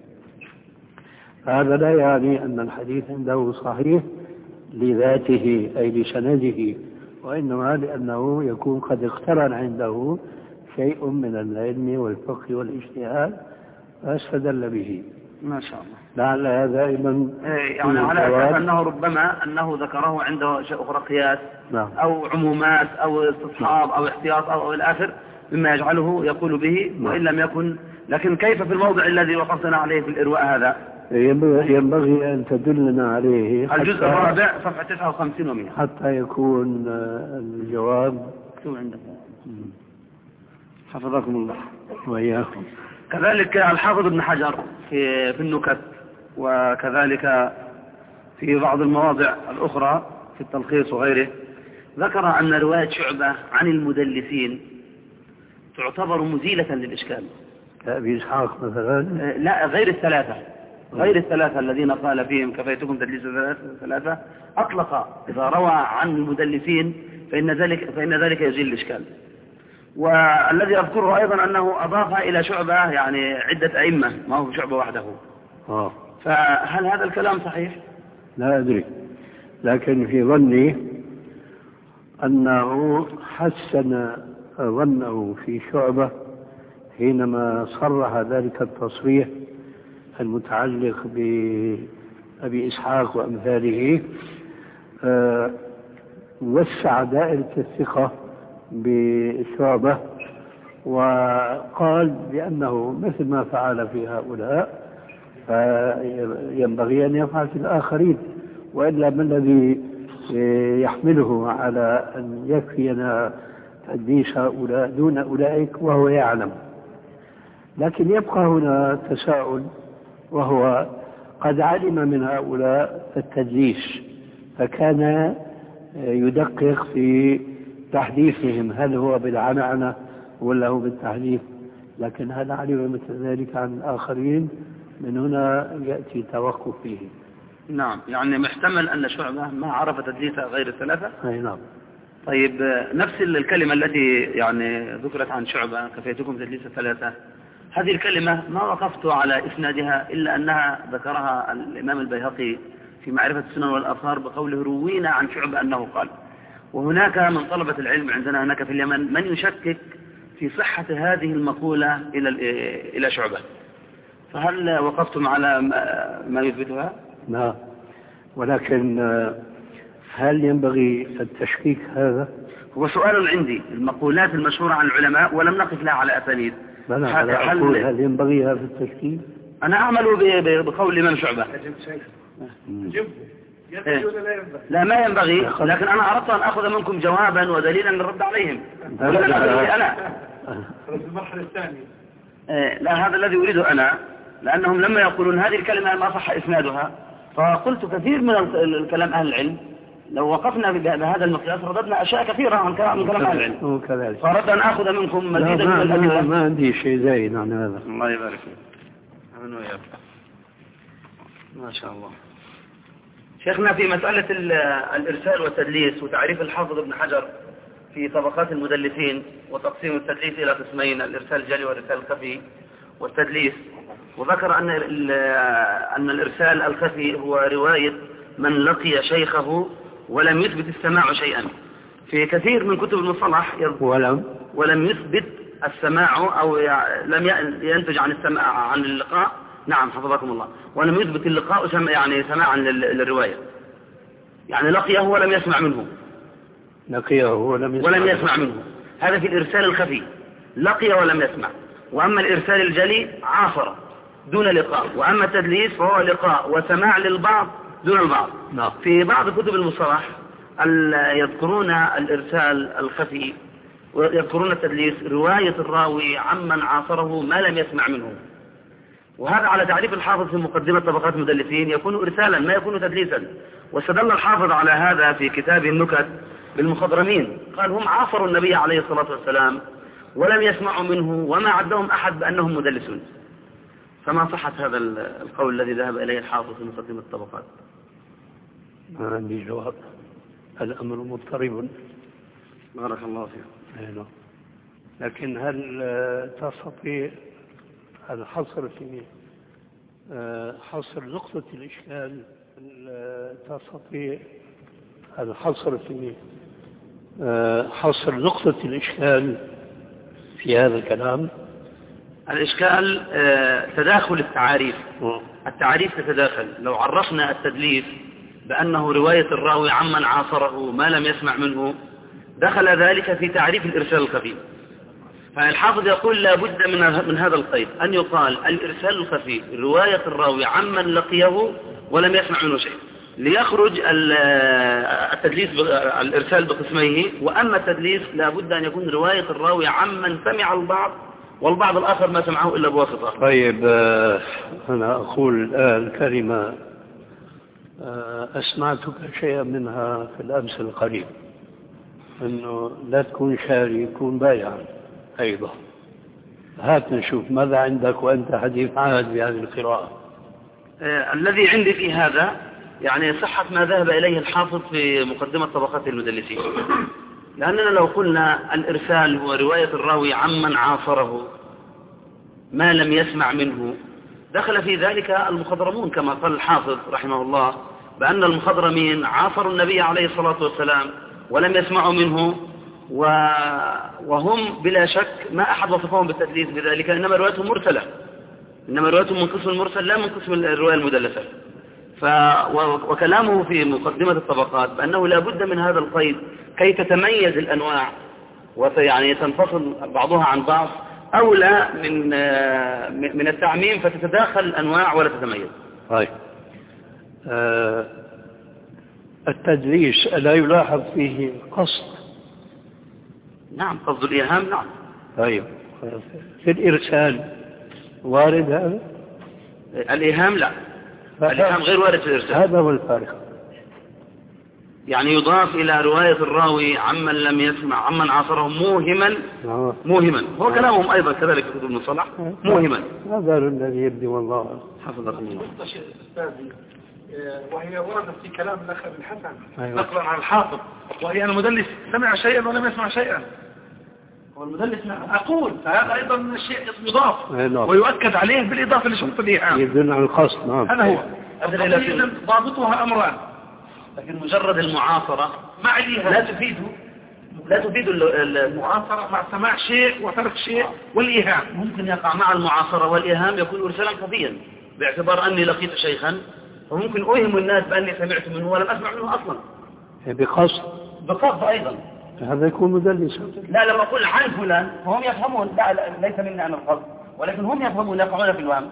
هذا لا يعني أن الحديث عنده صحيح لذاته أي لسنده، وإنما لأنه يكون قد اقترن عنده شيء من العلم والفقه والاجتهاد فاستدل به. ما شاء الله. لعل هذا أيضا يعني على أساس أنه ربما أنه ذكره عنده شيء أخرى قياس. نعم. أو عمومات أو استصحاب أو احتياط أو إلى آخر مما يجعله يقول به. نعم. وإن لم يكن، لكن كيف في الموضع الذي وقفتنا عليه في الإرواء هذا ينبغي أن تدلنا عليه الجزء الرابع صفحة تسعة وخمسين ومئة حتى يكون الجواب شو عندك. حفظكم الله وإياكم. كذلك الحافظ ابن حجر في في النكت، وكذلك في بعض المواضع الأخرى في التلخيص وغيره، ذكر أن رواية شعبة عن المدلسين تعتبر مزيلة للإشكال. كأبي إسحاق مثلا؟ لا، غير الثلاثة، غير الثلاثة الذين قال فيهم كفيتكم تدليس ثلاثة، أطلق إذا روى عن المدلسين فإن ذلك فإن ذلك يزيل الإشكال. والذي أذكره أيضا أنه أضاف إلى شعبة يعني عدة أئمة، ما هو شعبة وحده. آه. فهل هذا الكلام صحيح؟ لا أدري، لكن في ظني أنه حسن ظنه في شعبة حينما صرح ذلك التصريح المتعلق بأبي إسحاق وأمثاله، أه وسع دائرة الثقة بشعبة وقال بأنه مثل ما فعل في هؤلاء فينبغي أن يفعل في الآخرين، وإلا ما الذي يحمله على أن يكفينا تدليس هؤلاء دون أولئك وهو يعلم. لكن يبقى هنا تساؤل، وهو قد علم من هؤلاء التدليس فكان يدقق في تحديثهم، هل هو بالعنعنة ولا هو بالتحديث، لكن هل علم مثل ذلك عن الآخرين؟ من هنا يأتي توقف فيه. نعم، يعني محتمل أن شعبة ما عرف تدليس غير الثلاثة. أي نعم. طيب نفس الكلمة التي يعني ذكرت عن شعبة كفيتكم تدليس الثلاثة، هذه الكلمة ما وقفت على إسنادها إلا أنها ذكرها الإمام البيهقي في معرفة السنن والآثار بقوله روينا عن شعبة أنه قال. وهناك من طلبة العلم عندنا هناك في اليمن من يشكك في صحة هذه المقولة إلى إلى شعبة، فهل وقفتم على ما يثبتها؟ نعم، ولكن هل ينبغي التشكيك هذا؟ هو سؤال عندي، المقولات المشهورة عن العلماء ولم نقف لها على أسانيد. هل, هل ينبغي هذا التشكيك؟ أنا أعمل بقول الإمام شعبة. إيه؟ لا ما ينبغي، لكن أنا أردت أن أخذ منكم جوابا ودليلا للرد عليهم. لا أنا في المرحلة الثانية. لا، هذا الذي أريده أنا، لأنهم لما يقولون هذه الكلمة ما صح إسنادها، فقلت كثير من الكلام أهل العلم لو وقفنا بهذا المقياس رددنا أشياء كثيرة عن كلام أهل العلم، فأردت أن أخذ منكم مزيدا من الأدلة. ما عندي شيء زايد عن هذا. الله يبارك فيك. أمين وياك. ما شاء الله. شيخنا في مسألة الإرسال والتدليس وتعريف الحافظ ابن حجر في طبقات المدلسين وتقسيم التدليس إلى قسمين، الإرسال الجلي والإرسال الخفي والتدليس، وذكر أن أن الإرسال الخفي هو رواية من لقي شيخه ولم يثبت السماع شيئا. في كثير من كتب المصطلح ولم ولم يثبت السماع أو لم ينتج عن السماع عن اللقاء. نعم حفظكم الله. ولم يثبت اللقاء سمع يعني سماعا للرواية، يعني لقيه ولم يسمع منه. لقيه ولم يسمع, ولم يسمع منه. هذا في الإرسال الخفي، لقي ولم يسمع. وأما الإرسال الجلي عاصر دون لقاء، وأما التدليس فهو لقاء وسماع للبعض دون البعض. نعم. في بعض كتب المصطلح يذكرون الإرسال الخفي ويذكرون التدليس رواية الراوي عمن عاصره ما لم يسمع منه، وهذا على تعريف الحافظ في مقدمة طبقات المدلسين يكون إرسالا ما يكون تدليسا. واستدل الحافظ على هذا في كتاب النكت بالمخضرمين، قال هم عاصروا النبي عليه الصلاة والسلام ولم يسمعوا منه وما عدهم أحد بأنهم مدلسون. فما صحة هذا القول الذي ذهب إليه الحافظ في مقدمة الطبقات؟ ما عندي جواب، الأمر مضطرب. بارك الله فيك. لكن هل تستطيع الحصر في حصر نقطة الإشكال؟ تستطيع الحصر في حصر نقطة الإشكال في هذا الكلام؟ الإشكال تداخل التعاريف. التعاريف تتداخل. لو عرفنا التدليس بأنه رواية الراوي عمن عاصره ما لم يسمع منه دخل ذلك في تعريف الإرسال الخفي. فالحافظ يقول لا بد من من هذا القيد، أن يقال الإرسال الخفي رواية الراوي عمن لقيه ولم يسمع منه شيء، ليخرج التدليس الإرسال بقسميه. وأما التدليس لا بد أن يكون رواية الراوي عمن سمع البعض والبعض الآخر ما سمعه إلا بواسطة. طيب أنا أقول الكلمة أسمعتك شيئا منها في الأمس القريب، أنه لا تكون شاري يكون بايعا أيضا. هات نشوف ماذا عندك وأنت حديث عهد بهذه القراءة. آه الذي عندي في هذا يعني صحة ما ذهب إليه الحافظ في مقدمة طبقات المدلسين، لأننا لو قلنا الإرسال هو رواية الراوي عمن عاصره ما لم يسمع منه دخل في ذلك المخضرمون كما قال الحافظ رحمه الله، بأن المخضرمين عاصروا النبي عليه الصلاة والسلام ولم يسمعوا منه، وهم بلا شك ما أحد وصفهم بالتدليس بذلك، إنما روايتهم مرسلة، إنما روايتهم من قسم المرسل لا من قسم الرواية المدلسة. ف... وكلامه في مقدمة الطبقات بأنه لا بد من هذا القيد كي تتميز الأنواع ويعني تنفصل بعضها عن بعض، أولى من من التعميم فتتداخل الأنواع ولا تتميز. طيب آه التدليس لا يلاحظ فيه قصد؟ نعم قصد الإيهام. نعم. طيب في الإرسال وارد هذا؟ الإيهام لا، الإيهام غير وارد في الإرسال. هذا هو الفارق. يعني يضاف إلى رواية الراوي عمن لم يسمع عمن عاصره موهما موهما هو كلامهم أيضا كذلك في كتب المصطلح موهما. هذا الذي يبدي والله حفظكم الله. وهي وردت في كلام الأخ بن حسن نقلا عن الحافظ، وهي أن المدلس سمع شيئا ولم يسمع شيئا. هو المدلس أقول هذا أيضا شيء يضاف ويؤكد عليه بالإضافة لشرط الإيهام يدل على القصد. نعم هذا هو. ضابطها أمران، لكن مجرد المعاصرة مع الإيهام لا تفيد لا تفيد المعاصرة مع سماع شيء وترك شيء والإيهام. ممكن يقع مع المعاصرة والإيهام يكون إرسالا خفيا باعتبار أني لقيت شيخا وممكن أوهم الناس بأني سمعت منه ولم أسمع منه أصلا بقصد. بقصد أيضا هذا يكون مدلسا. لا لما أقول عن فلان فهم يفهمون لا, لا ليس مني أنا القصد، ولكن هم يفهمون يقعون في الوهم.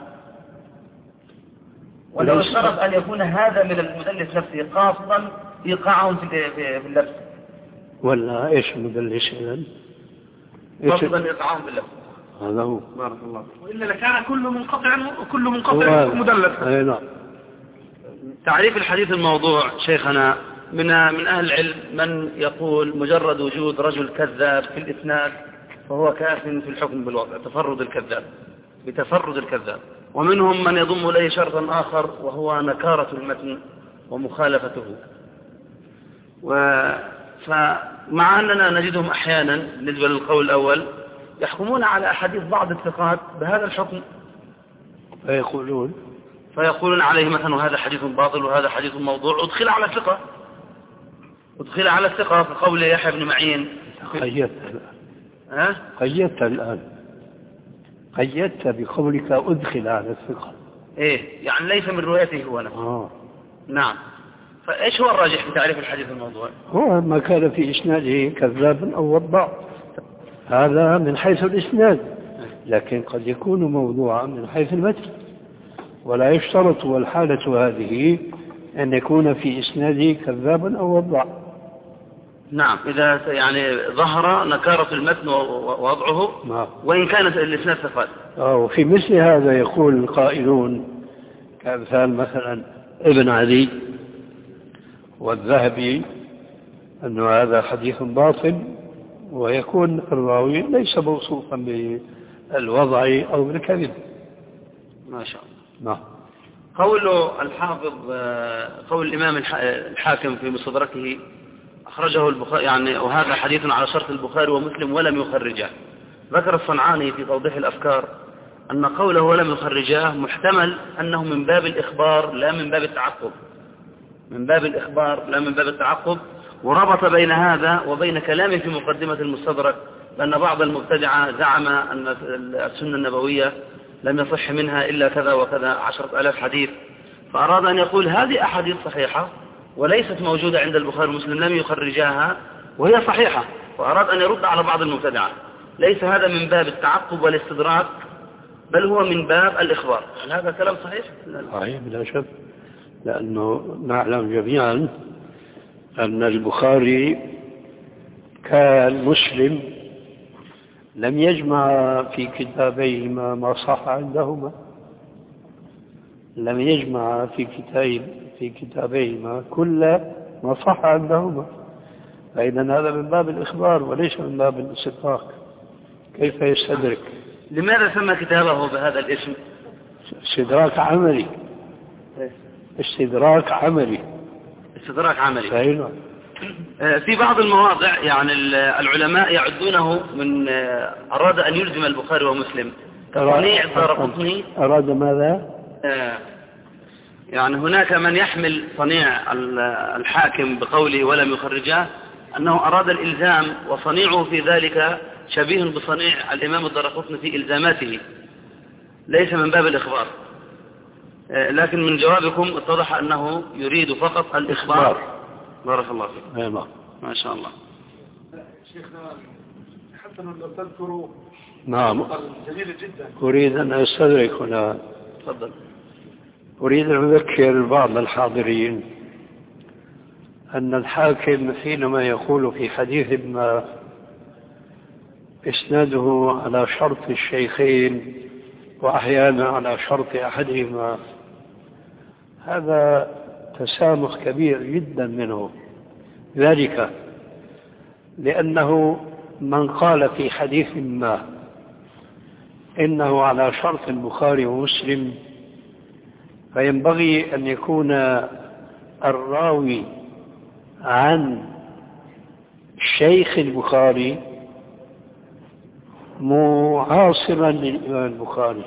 ولو اشترط أن يكون هذا من المدلس نفسه قاصدا إيقاعهم في في اللبس. ولا إيش المدلس إذن؟ فرضا إطعام بالله. هذا هو. بارك الله. وإلا لكان كل منقطع وكل منقطع مدلس. أي نعم. تعريف الحديث الموضوع شيخنا من من أهل العلم من يقول مجرد وجود رجل كذاب في الإسناد فهو كاف في الحكم بالوضع، تفرد الكذاب بتفرد الكذاب. ومنهم من يضم إليه شرطا آخر وهو نكارة المتن ومخالفته. و... فمع أننا نجدهم أحيانا بالنسبة للقول الأول يحكمون على أحاديث بعض الثقات بهذا الحكم، فيقولون فيقولون عليه مثلا وهذا حديث باطل وهذا حديث موضوع أدخل على الثقة أدخل على الثقة في قول يحيى بن معين. قيدت ها؟ قيدت الآن قيدت بقولك أدخل على الثقة. إيه يعني ليس من روايته هو نفسه. آه. نعم. فإيش هو الراجح في تعريف الحديث الموضوع؟ هو ما كان في إسناده كذاب أو وضع، هذا من حيث الإسناد، لكن قد يكون موضوعا من حيث المتن، ولا يشترط والحالة هذه أن يكون في إسناده كذابا أو وضع. نعم إذا يعني ظهر نكارة المتن ووضعه وإن كانت الإسناد ثقات. وفي مثل هذا يقول القائلون كأمثال مثلا ابن علي والذهبي أن هذا حديث باطل، ويكون الراوي ليس موصوفا بالوضع أو بالكذب. ما شاء الله. نعم. قول الحافظ قول الإمام الحاكم في مستدركه أخرجه البخاري يعني وهذا حديث على شرط البخاري ومسلم ولم يخرجه. ذكر الصنعاني في توضيح الأفكار أن قوله ولم يخرجاه محتمل أنه من باب الإخبار لا من باب التعقب، من باب الإخبار لا من باب التعقب. وربط بين هذا وبين كلامه في مقدمة المستدرك بأن بعض المبتدعة زعم أن السنة النبوية لم يصح منها إلا كذا وكذا عشرة آلاف حديث، فأراد أن يقول هذه أحاديث صحيحة وليست موجودة عند البخاري ومسلم لم يخرجاها وهي صحيحة، وأراد أن يرد على بعض المبتدعة. ليس هذا من باب التعقب والاستدراك بل هو من باب الإخبار. هل هذا كلام صحيح؟ صحيح بلا شك، لأنه نعلم جميعا أن البخاري كان مسلم لم يجمع في كتابيهما ما صح عندهما، لم يجمع في كتاب في كتابيهما كل ما صح عندهما، فإذا هذا من باب الإخبار وليس من باب الاستدراك. كيف يستدرك؟ لماذا سمى كتابه بهذا الاسم؟ استدراك عملي. استدراك عملي. استدراك عملي. فإنه في بعض المواضع يعني العلماء يعدونه من أراد أن يلزم البخاري ومسلم كصنيع الدارقطني. أراد ماذا؟ يعني هناك من يحمل صنيع الحاكم بقوله ولم يخرجاه أنه أراد الإلزام، وصنيعه في ذلك شبيه بصنيع الإمام الدارقطني في إلزاماته، ليس من باب الإخبار. لكن من جوابكم اتضح أنه يريد فقط الإخبار. بارك الله فيك. أيوة. ما شاء الله. شيخنا حتى لو تذكروا نعم جميل جدا. أريد أن أستدرك هنا. تفضل. أريد أن أذكر بعض الحاضرين أن الحاكم حينما يقول في حديث ما إسناده على شرط الشيخين وأحيانا على شرط أحدهما، هذا تسامح كبير جدا منه، ذلك لأنه من قال في حديث ما إنه على شرط البخاري ومسلم فينبغي أن يكون الراوي عن شيخ البخاري معاصرا للإمام البخاري،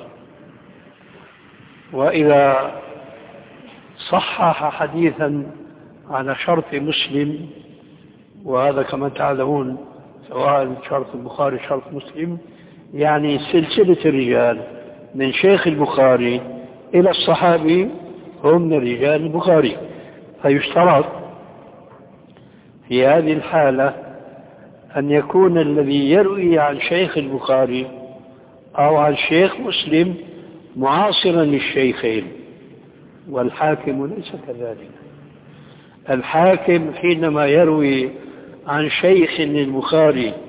وإذا صحح حديثا على شرط مسلم، وهذا كما تعلمون سواء شرط البخاري شرط مسلم يعني سلسلة الرجال من شيخ البخاري إلى الصحابي هم من رجال البخاري، فيشترط في هذه الحالة أن يكون الذي يروي عن شيخ البخاري أو عن شيخ مسلم معاصرا للشيخين، والحاكم ليس كذلك. الحاكم حينما يروي عن شيخ للبخاري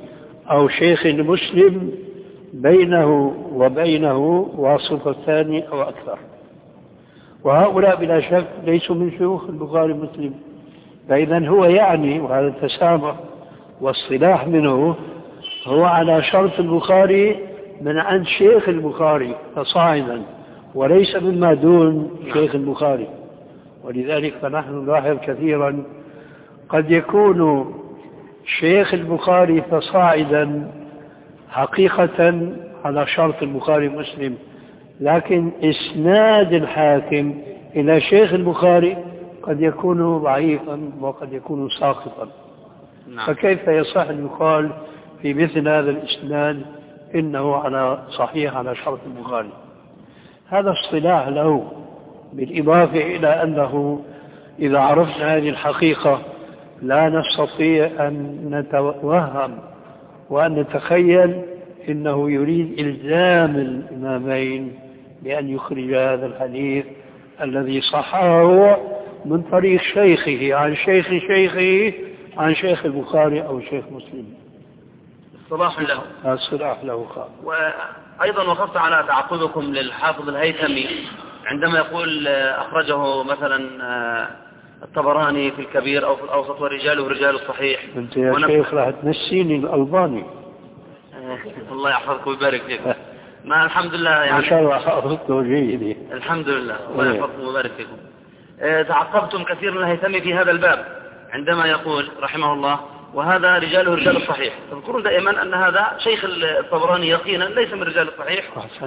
أو شيخ مسلم بينه وبينه واسطتان أو أكثر، وهؤلاء بلا شك ليسوا من شيوخ البخاري ومسلم. فإذا هو يعني، وهذا التسامح والصلاح منه هو على شرط البخاري من عند شيخ البخاري فصاعدا، وليس مما دون شيخ البخاري. ولذلك فنحن نلاحظ كثيرا قد يكون شيخ البخاري فصاعدا حقيقة على شرط البخاري ومسلم، لكن إسناد الحاكم إلى شيخ البخاري قد يكون ضعيفا وقد يكون ساقطا. نعم. فكيف يصح أن يقال في مثل هذا الإسناد إنه على صحيح على شرط البخاري؟ هذا اصطلاح له، بالإضافة إلى أنه إذا عرفنا هذه الحقيقة لا نستطيع أن نتوهم وأن نتخيل إنه يريد إلزام الإمامين بأن يخرج هذا الحديث الذي صححه من طريق شيخه عن شيخ شيخه عن شيخ البخاري أو شيخ مسلم. اصطلاح له. اصطلاح له خاص. وأيضا وقفت على تعقبكم للحافظ الهيثمي عندما يقول أخرجه مثلا الطبراني في الكبير أو في الأوسط ورجاله رجال الصحيح. أنت يا ونف... شيخ راح تنسيني الألباني. الله يحفظك ويبارك فيك. ما الحمد لله يعني. ما شاء الله حافظته جيد. الحمد لله الله يحفظكم ويبارك فيكم. تعقبتم كثير من الهيثمي في هذا الباب عندما يقول رحمه الله وهذا رجاله رجال الصحيح. تذكرون دائما أن هذا شيخ الطبراني يقينا ليس من رجال الصحيح.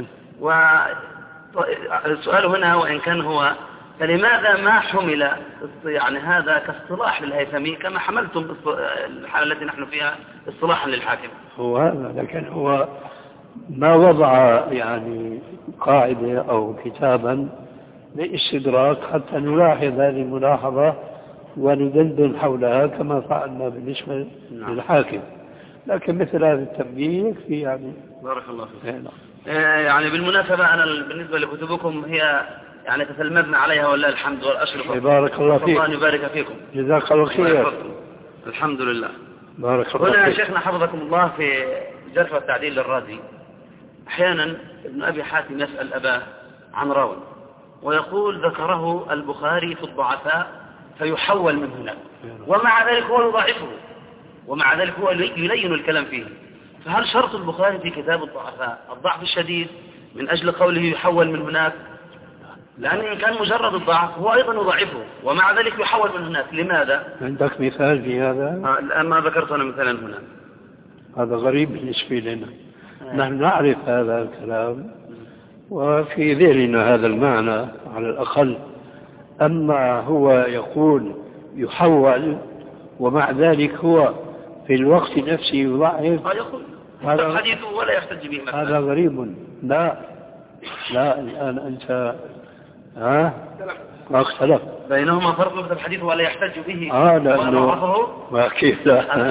والسؤال هنا وإن كان هو فلماذا ما حمل يعني هذا كاصطلاح للهيثمي كما حملتم الحالة التي نحن فيها اصطلاحا للحاكم؟ هو هذا، لكن هو ما وضع يعني قاعدة أو كتابا لاستدراك حتى نلاحظ هذه الملاحظة وندندن حولها كما فعلنا بالنسبة نعم. للحاكم. لكن مثل هذا التنبيه في يعني بارك الله فيك. يعني بالمناسبة أنا بالنسبة لكتبكم هي يعني تتلمذنا عليها والله الحمد والأشرف. بارك الله فيك. الله يبارك فيكم. جزاك الله خير. الحمد لله. بارك الله فيك. هنا يا شيخنا حفظكم الله في جرح والتعديل للرازي أحيانا ابن أبي حاتم يسأل أباه عن راوي ويقول ذكره البخاري في الضعفاء فيحول من هناك ومع ذلك هو يضعفه ومع ذلك هو يلين الكلام فيه. فهل شرط البخاري في كتاب الضعفاء الضعف الشديد من أجل قوله يحول من هناك؟ لأن إن كان مجرد الضعف هو أيضا يضعفه ومع ذلك يحول من هناك. لماذا؟ عندك مثال في هذا؟ الآن ما ذكرت أنا مثلا هنا. هذا غريب بالنسبة لنا. نحن نعرف هذا الكلام وفي ذهننا هذا المعنى على الأقل، أما هو يقول يحول ومع ذلك هو في الوقت نفسه يضعف، هذا الحديث ولا يحتج به مثلا. هذا غريب. لا لا الآن أنت ها ما اختلف بينهما فرق في الحديث ولا يحتج به. آه لأنه ما كيف لا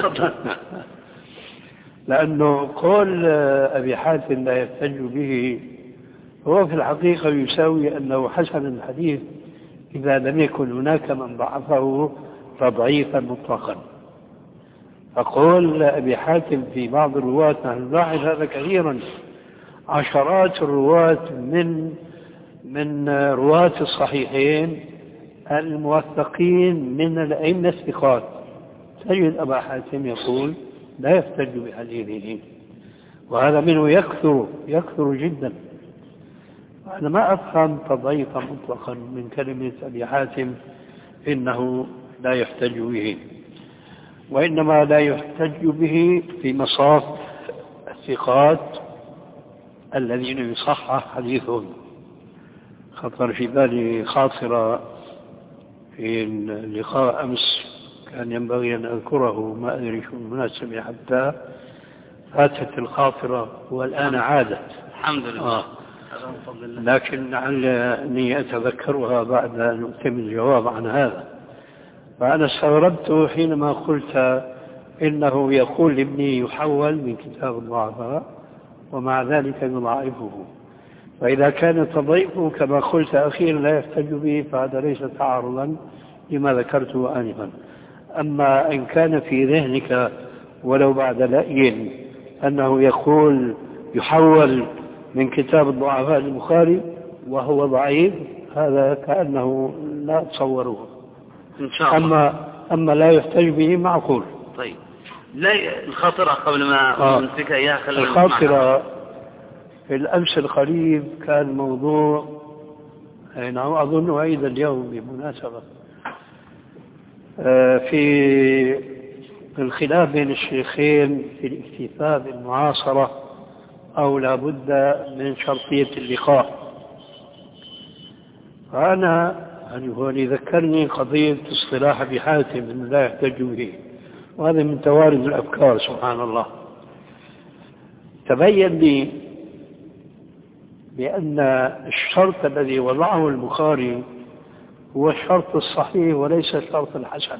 لأنه قول أبي حاتم لا يحتج به هو في الحقيقة يساوي أنه حسن الحديث إذا لم يكن هناك من ضعفه تضعيفا مطلقا. فقول أبي حاتم في بعض الرواة نحن نلاحظ هذا كثيرا، عشرات الرواة من من رواة الصحيحين الموثقين من الأئمة الثقات تجد أبا حاتم يقول لا يحتج بحديثه، وهذا منه يكثر يكثر جدا. أنا ما أفهم تضعيفا مطلقا من كلمة أبي حاتم إنه لا يحتج به، وإنما لا يحتج به في مصاف الثقات الذين يصحح حديثهم. خطر في بالي خاطرة في اللقاء أمس كان ينبغي أن أذكره، ما أدري شو المناسبة حتى فاتت الخاطرة والآن عادت الحمد لله. آه. لكن لعلني أتذكرها بعد أن أتم الجواب عن هذا. فأنا استغربت حينما قلت إنه يقول لابني يحول من كتاب الضعفاء ومع ذلك يضاعفه، فإذا كان تضعيفه كما قلت أخيرا لا يحتج به فهذا ليس تعارضا لما ذكرته آنفا. أما إن كان في ذهنك ولو بعد لأي أنه يقول يحول من كتاب الضعفاء البخاري وهو ضعيف، هذا كأنه لا تصوره إن شاء الله. أما, أما لا يحتج به معقول. طيب، لا الخاطرة قبل ما آه. نمسك إياها خلينا الخاطرة في الأمس القريب كان موضوع نعم أظن أعيد اليوم بمناسبة في الخلاف بين الشيخين في الاكتفاء بالمعاصرة أو لابد من شرطية اللقاء. فأنا يعني هو ذكرني قضية اصطلاح أبي حاتم أنه لا يحتج به، وهذا من توارد الأفكار سبحان الله. تبين لي بأن الشرط الذي وضعه البخاري هو الشرط الصحيح وليس الشرط الحسن.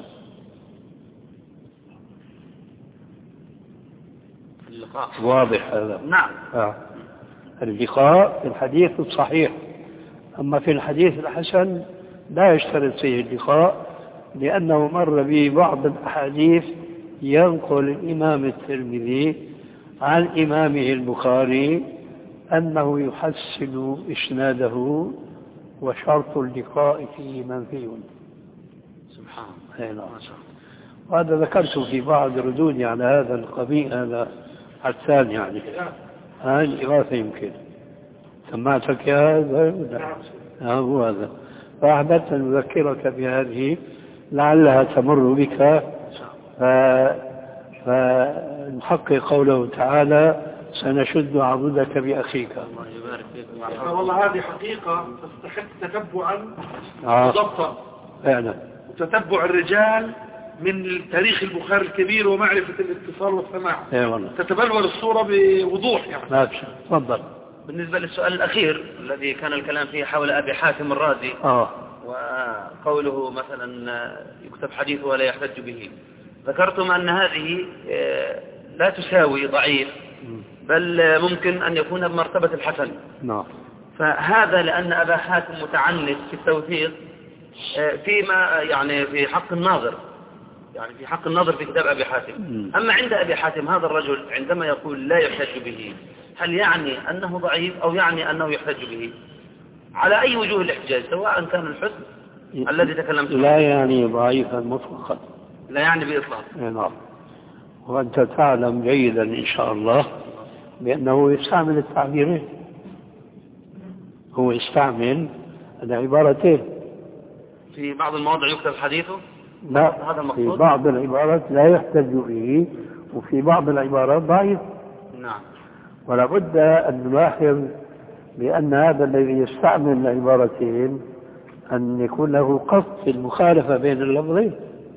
اللقاء واضح هذا؟ نعم. آه. اللقاء في الحديث الصحيح، أما في الحديث الحسن لا يشترط فيه اللقاء، لأنه مر به بعض الأحاديث ينقل الإمام الترمذي عن إمامه البخاري أنه يحسن إسناده وشرط اللقاء فيه منفي. سبحان الله. وهذا ذكرت في بعض ردودي على هذا القبيل، هذا حسان يعني هاي الإغاثة يمكن سمعتك يا هذا هو هذا. فأحببت أن أذكرك بهذه لعلها تمر بك فنحقق قوله تعالى سنشد عضدك بأخيك. الله يبارك فيك. والله هذه حقيقة تستحق تتبعا آه. وضبطا فعلا، وتتبع الرجال من تاريخ البخاري الكبير ومعرفة الاتصال والسماع. ايوه تتبلور الصورة بوضوح يعني. لا تفضل. بالنسبة للسؤال الأخير الذي كان الكلام فيه حول أبي حاتم الرازي آه. وقوله مثلا يكتب حديثه ولا يحتج به، ذكرتم أن هذه لا تساوي ضعيف بل ممكن أن يكون بمرتبة الحسن. نعم. فهذا لأن أبا حاتم متعنت في التوثيق فيما يعني في حق الناظر، يعني في حق النظر في كتاب أبي حاتم. أما عند أبي حاتم هذا الرجل عندما يقول لا يحتج به، هل يعني أنه ضعيف أو يعني أنه يحتج به؟ على أي وجوه الاحتجاج، سواء كان الحسن الذي تكلمت عنه لا يعني ضعيفا مطلقا، لا يعني بإطلاق. نعم. وأنت تعلم جيدا إن شاء الله بأنه يستعمل التعبيرين، هو يستعمل العبارتين. في بعض المواضع يكتب حديثه، لا هذا المقصود. في بعض العبارات لا يحتج به وفي بعض العبارات ضعيف. نعم. ولا بد أن نلاحظ بأن هذا الذي يستعمل العبارتين أن يكون له قصد في المخالفة بين اللفظين.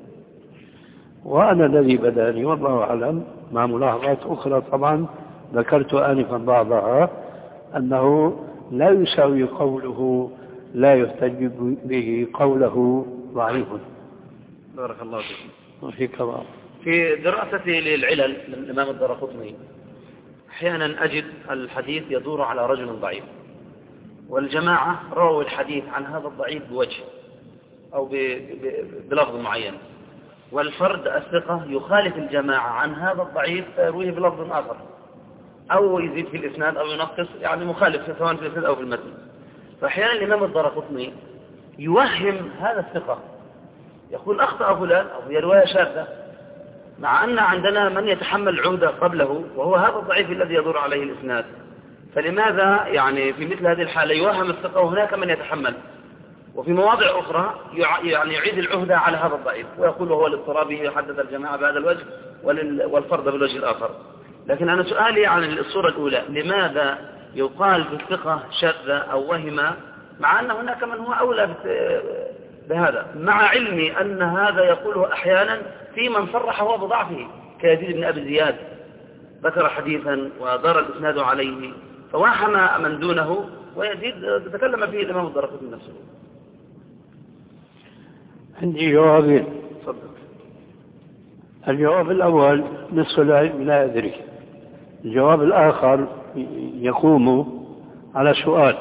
وأنا الذي بدأني والله أعلم مع ملاحظات أخرى طبعا ذكرت آنفا بعضها أنه لا يساوي قوله لا يحتج به قوله ضعيف. بارك الله فيك. وفيك الله. في دراستي للعلل للإمام الدارقطني أحيانا أجد الحديث يدور على رجل ضعيف، والجماعة رووا الحديث عن هذا الضعيف بوجه أو بلفظ معين، والفرد الثقة يخالف الجماعة عن هذا الضعيف فيرويه بلفظ آخر أو يزيد في الإسناد أو ينقص، يعني مخالف سواء في الإسناد أو في المتن. فأحيانا الإمام الدارقطني يوهم هذا الثقة، يقول أخطأ فلان أو هي رواية شاذة، مع أن عندنا من يتحمل العهدة قبله وهو هذا الضعيف الذي يدور عليه الإسناد. فلماذا يعني في مثل هذه الحالة يوهم الثقة وهناك من يتحمل، وفي مواضع أخرى يعني يعيد العهدة على هذا الضعيف ويقول وهو الاضطرابي يحدد الجماعة بهذا الوجه والفرد بالوجه الآخر. لكن أنا سؤالي عن الصورة الأولى، لماذا يقال في الثقة شاذة أو وهمة مع أن هناك من هو أولى بهذا، مع علمي أن هذا يقوله أحيانا في من صرح هو بضعفه كيزيد بن أبي زياد، ذكر حديثا ودار الإسناد عليه فواحم من دونه، ويزيد تكلم فيه الإمام الدارقطني نفسه. عندي جوابين. الجواب الأول نصف العلم لا أدري، الجواب الآخر يقوم على سؤال: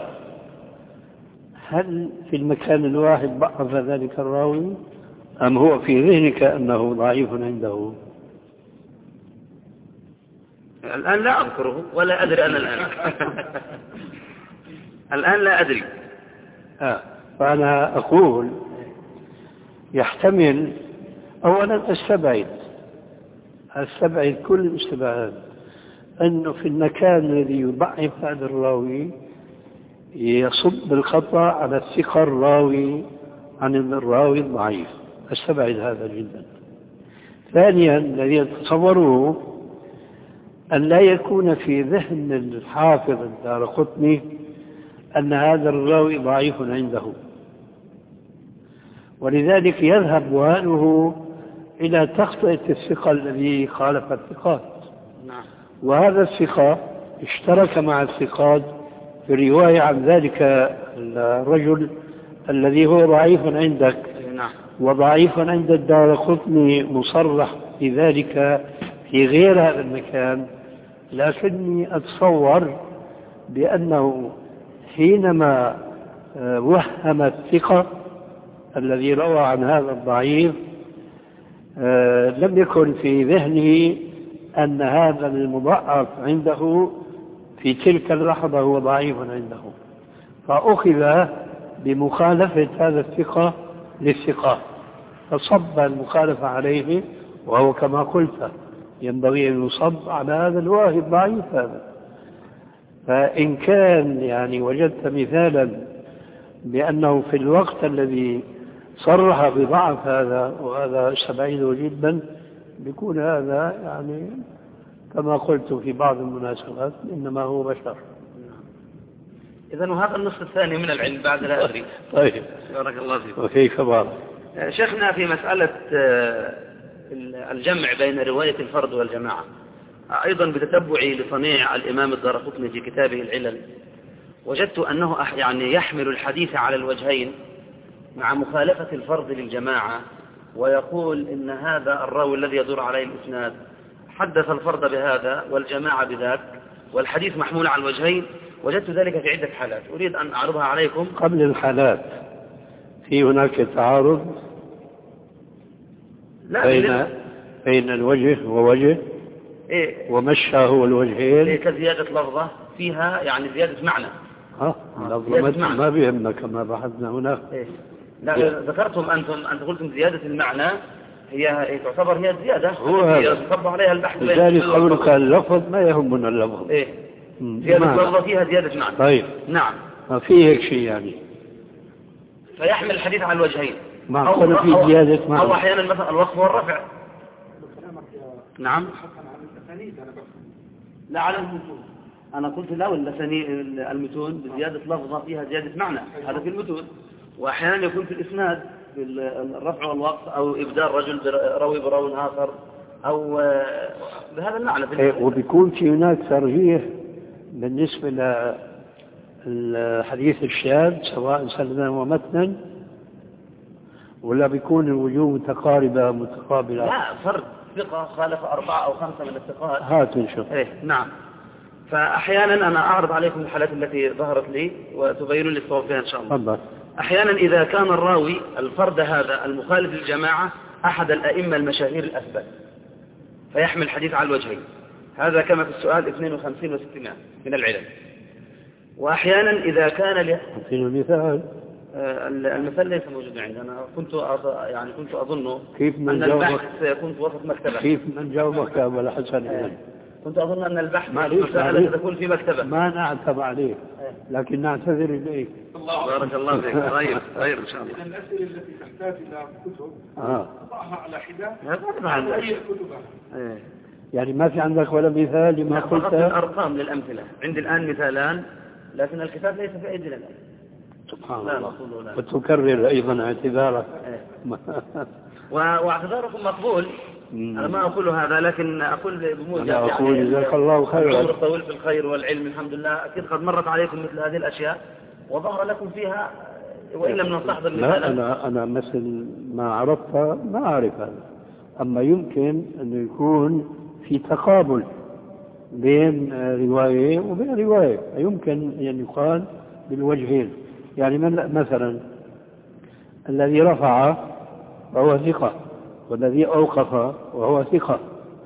هل في المكان الواحد ضعف ذلك الراوي أم هو في ذهنك أنه ضعيف عنده؟ الآن لا أذكره ولا أدري أنا الآن. الآن لا أدري. آه. فأنا أقول يحتمل أولا استبعد استبعد كل الاستبعاد أنه في المكان الذي يضعف هذا الراوي يصب الخطأ على الثقة الراوي عن الراوي الضعيف. استبعد هذا جدا. ثانيا الذي يتصوره أن لا يكون في ذهن الحافظ الدارقطني أن هذا الراوي ضعيف عنده، ولذلك يذهب وهنه إلى تخطئة الثقة الذي خالف الثقات. وهذا الثقة اشترك مع الثقات في الرواية عن ذلك الرجل الذي هو ضعيف عندك وضعيف عند الدارقطني مصرح بذلك في غير هذا المكان. لكني أتصور بأنه حينما وهم الثقة الذي روى عن هذا الضعيف لم يكن في ذهنه أن هذا المضعف عنده في تلك اللحظة هو ضعيف عنده، فأخذ بمخالفة هذا الثقة للثقة فصب المخالفة عليه، وهو كما قلت ينبغي أن يصب على هذا الواهي الضعيف هذا. فإن كان يعني وجدت مثالا بأنه في الوقت الذي صرح بضعف هذا وهذا استبعده جدا بيكون هذا يعني كما قلت في بعض المناسبات إنما هو بشر. إذن وهذا النصف الثاني من العلم بعد لا أدري. طيب بارك الله فيك. وكيف بعض شيخنا في مسألة الجمع بين رواية الفرد والجماعة، أيضا بتتبعي لصنيع الإمام الدارقطني في كتابه العلل وجدت أنه يعني يحمل الحديث على الوجهين مع مخالفة الفرد للجماعة، ويقول إن هذا الراوي الذي يدور عليه الإسناد حدث الفرد بهذا والجماعة بذاك والحديث محمول على الوجهين. وجدت ذلك في عدة حالات أريد أن أعرضها عليكم. قبل الحالات في هناك تعارض لا بين بين الوجه ووجه إيه ومشى هو الوجهين إيه كزيادة لفظة فيها يعني زيادة معنى. ها لفظة ما بيهمنا كما بحثنا هناك. إيه لا ذكرتم أنتم أنت قلتم زيادة المعنى هي تعتبر هي الزيادة يصب عليها البحث. لذلك قولك اللفظ ما يهمنا اللفظ. إيه زيادة لفظة فيها زيادة معنى. طيب نعم ما في هيك شيء يعني فيحمل الحديث على الوجهين معقول في زيادة معنى أو أحيانا مثلا الوصف والرفع. نعم لا على المتون أنا قلت لا واللساني المتون بزيادة لفظة فيها زيادة معنى هذا في المتون، وأحيانا يكون في الإسناد بالرفع والوقف أو إبدال رجل روي براو آخر أو بهذا المعنى. وبيكون في هناك ترجيح بالنسبة للحديث الشاذ سواء سندا ومتنا ولا بيكون الوجوه متقاربة متقابلة؟ لا فرد ثقة خالف أربعة أو خمسة من الثقات. هات نشوف. إيه نعم. فأحيانا أنا أعرض عليكم الحالات التي ظهرت لي وتبينون لي الصواب فيها إن شاء الله. فضل. أحيانا إذا كان الراوي الفرد هذا المخالف للجماعة أحد الأئمة المشاهير الأثبت فيحمل الحديث على الوجهين، هذا كما في السؤال اثنين وخمسين وستمائة من العلل. وأحيانا إذا كان له المثال المثال ليس موجود عندي أنا كنت يعني كنت أظن كيف أن البحث سيكون في وسط مكتبة. كيف من جاوبك ولا حسن كنت أظن أن البحث مسألة تكون في مكتبة. ما نعتب عليه لكن نعتذر إليك. بارك الله فيك. طيب طيب إن شاء الله. الأسئلة التي تحتاج إلى كتب أضعها على حدة ما هي كتبها. يعني ما في عندك ولا مثال لما قلت؟ أرقام للأمثلة عندي الآن مثالان لكن الكتاب ليس في أيدينا الآن. سبحان الله. وتكرر أيضا اعتذارك. واعتذاركم مقبول. أنا ما أقول هذا لكن أقول بموجب أنا أقول يعني جزاك الله خيرا. العمر الطويل في الخير والعلم الحمد لله أكيد قد مرت عليكم مثل هذه الأشياء وظهر لكم فيها وإن لم نستحضر مثالا. لا أنا أنا مثل ما عرفت ما أعرف هذا، أما يمكن أن يكون في تقابل بين رواية وبين رواية، يمكن أن يقال بالوجهين. يعني مثلا الذي رفع وهو ثقة والذي أوقف وهو ثقة،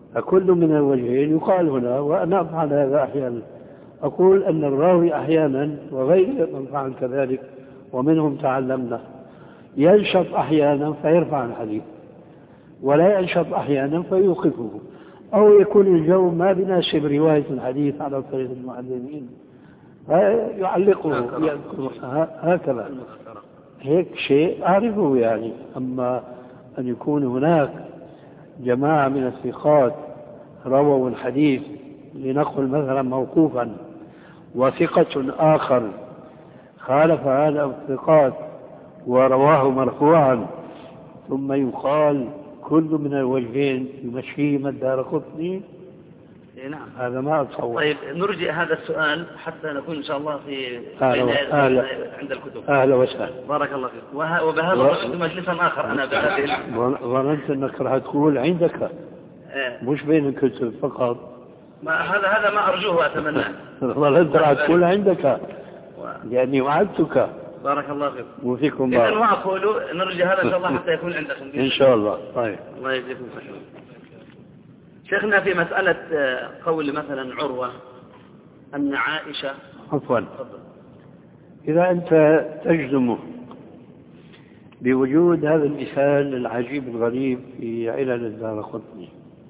فكل من الوجهين يقال هنا، وأنا أفعل هذا أحيانا. أقول أن الراوي أحيانا وغير من فعل كذلك ومنهم تعلمنا ينشط أحيانا فيرفع الحديث، ولا ينشط أحيانا فيوقفه، أو يكون الجو ما بناسب رواية الحديث على طريق المعلمين يعلقه يذكر هكذا. هيك شيء أعرفه يعني. أما أن يكون هناك جماعة من الثقات رووا الحديث لنقل مثلا موقوفا، وثقة آخر خالف هذا الثقات ورواه مرفوعا، ثم يقال كل من الوجهين يمشيه الدارقطني، نعم هذا ما أتصور. طيب نرجع هذا السؤال حتى نكون إن شاء الله في أهلا عند الكتب. أهلا وسهلا. بارك الله فيك. وبهذا و... مجلسا آخر أنا بهذه ظننت أنك راح تقول عندك إيه؟ مش بين الكتب فقط. ما هذا هذا ما أرجوه وأتمناه. ظننت راح تقول عندك و... يعني وعدتك. بارك الله فيك. وفيكم بارك. إذن ما أقول نرجع هذا إن شاء الله حتى يكون عندكم. إن شاء الله. طيب. الله يجزيكم خير. شيخنا في مسألة قول مثلا عروة أن عائشة. عفوا. إذا أنت تجزم بوجود هذا المثال العجيب الغريب في علل الدارقطني،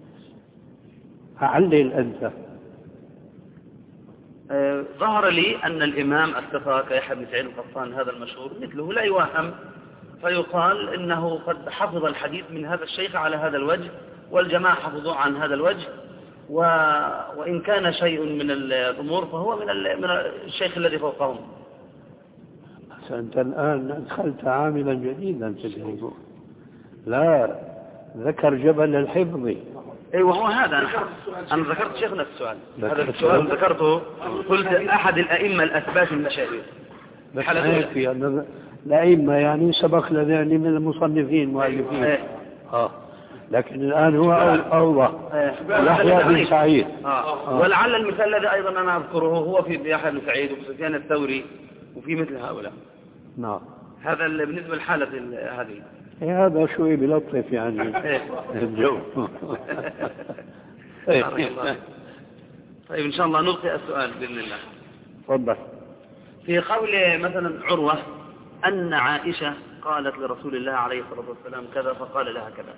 فعلل أنت. أه ظهر لي أن الإمام الثقة كيحيى بن سعيد القطان هذا المشهور مثله لا يوهم، فيقال إنه قد حفظ الحديث من هذا الشيخ على هذا الوجه، والجماعة حفظوا عن هذا الوجه، و... وإن كان شيء من الأمور فهو من, ال... من الشيخ الذي فوقهم. أنت الآن أدخلت عاملا جديدا في الموضوع. لا ذكر جبل الحفظ. أيوة هو هذا. أنا, أنا ذكرت شيخنا في السؤال. هذا السؤال ذكرته، قلت أحد الأئمة الأثبات المشاهير. في أن الأئمة يعني سبق لنا يعني من المصنفين مؤلفين. أيه. آه. لكن الآن هو أوضح. يحيى بن سعيد. آه. آه. ولعل المثال الذي أيضا أنا أذكره هو في يحيى بن سعيد وسفيان الثوري وفي مثل هؤلاء. نعم. هذا بالنسبة للحالة هذه. هذا شوي بلطف يعني الجو. طيب إن شاء الله نلقي السؤال بإذن الله. تفضل. في قول مثلا عروة أن عائشة قالت لرسول الله عليه الصلاة والسلام كذا فقال لها كذا،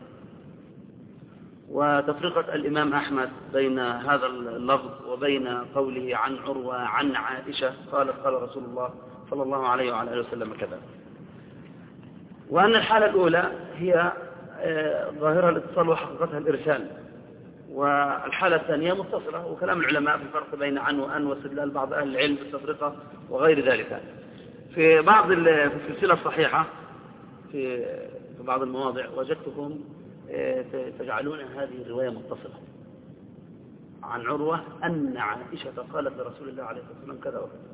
وتفرقة الإمام أحمد بين هذا اللفظ وبين قوله عن عروة عن عائشة قالت قال رسول الله صلى الله عليه وعلى آله وسلم كذا، وأن الحالة الأولى هي ظاهرة الاتصال وحقيقتها الإرسال، والحالة الثانية متصلة، وكلام العلماء في الفرق بين عن وأن واستدلال بعض أهل العلم بالتفرقة وغير ذلك. في بعض في السلسلة الصحيحة في في بعض المواضع وجدتكم تجعلون هذه الرواية متصلة عن عروة أن عائشة قالت لرسول الله عليه الصلاة والسلام كذا وكذا،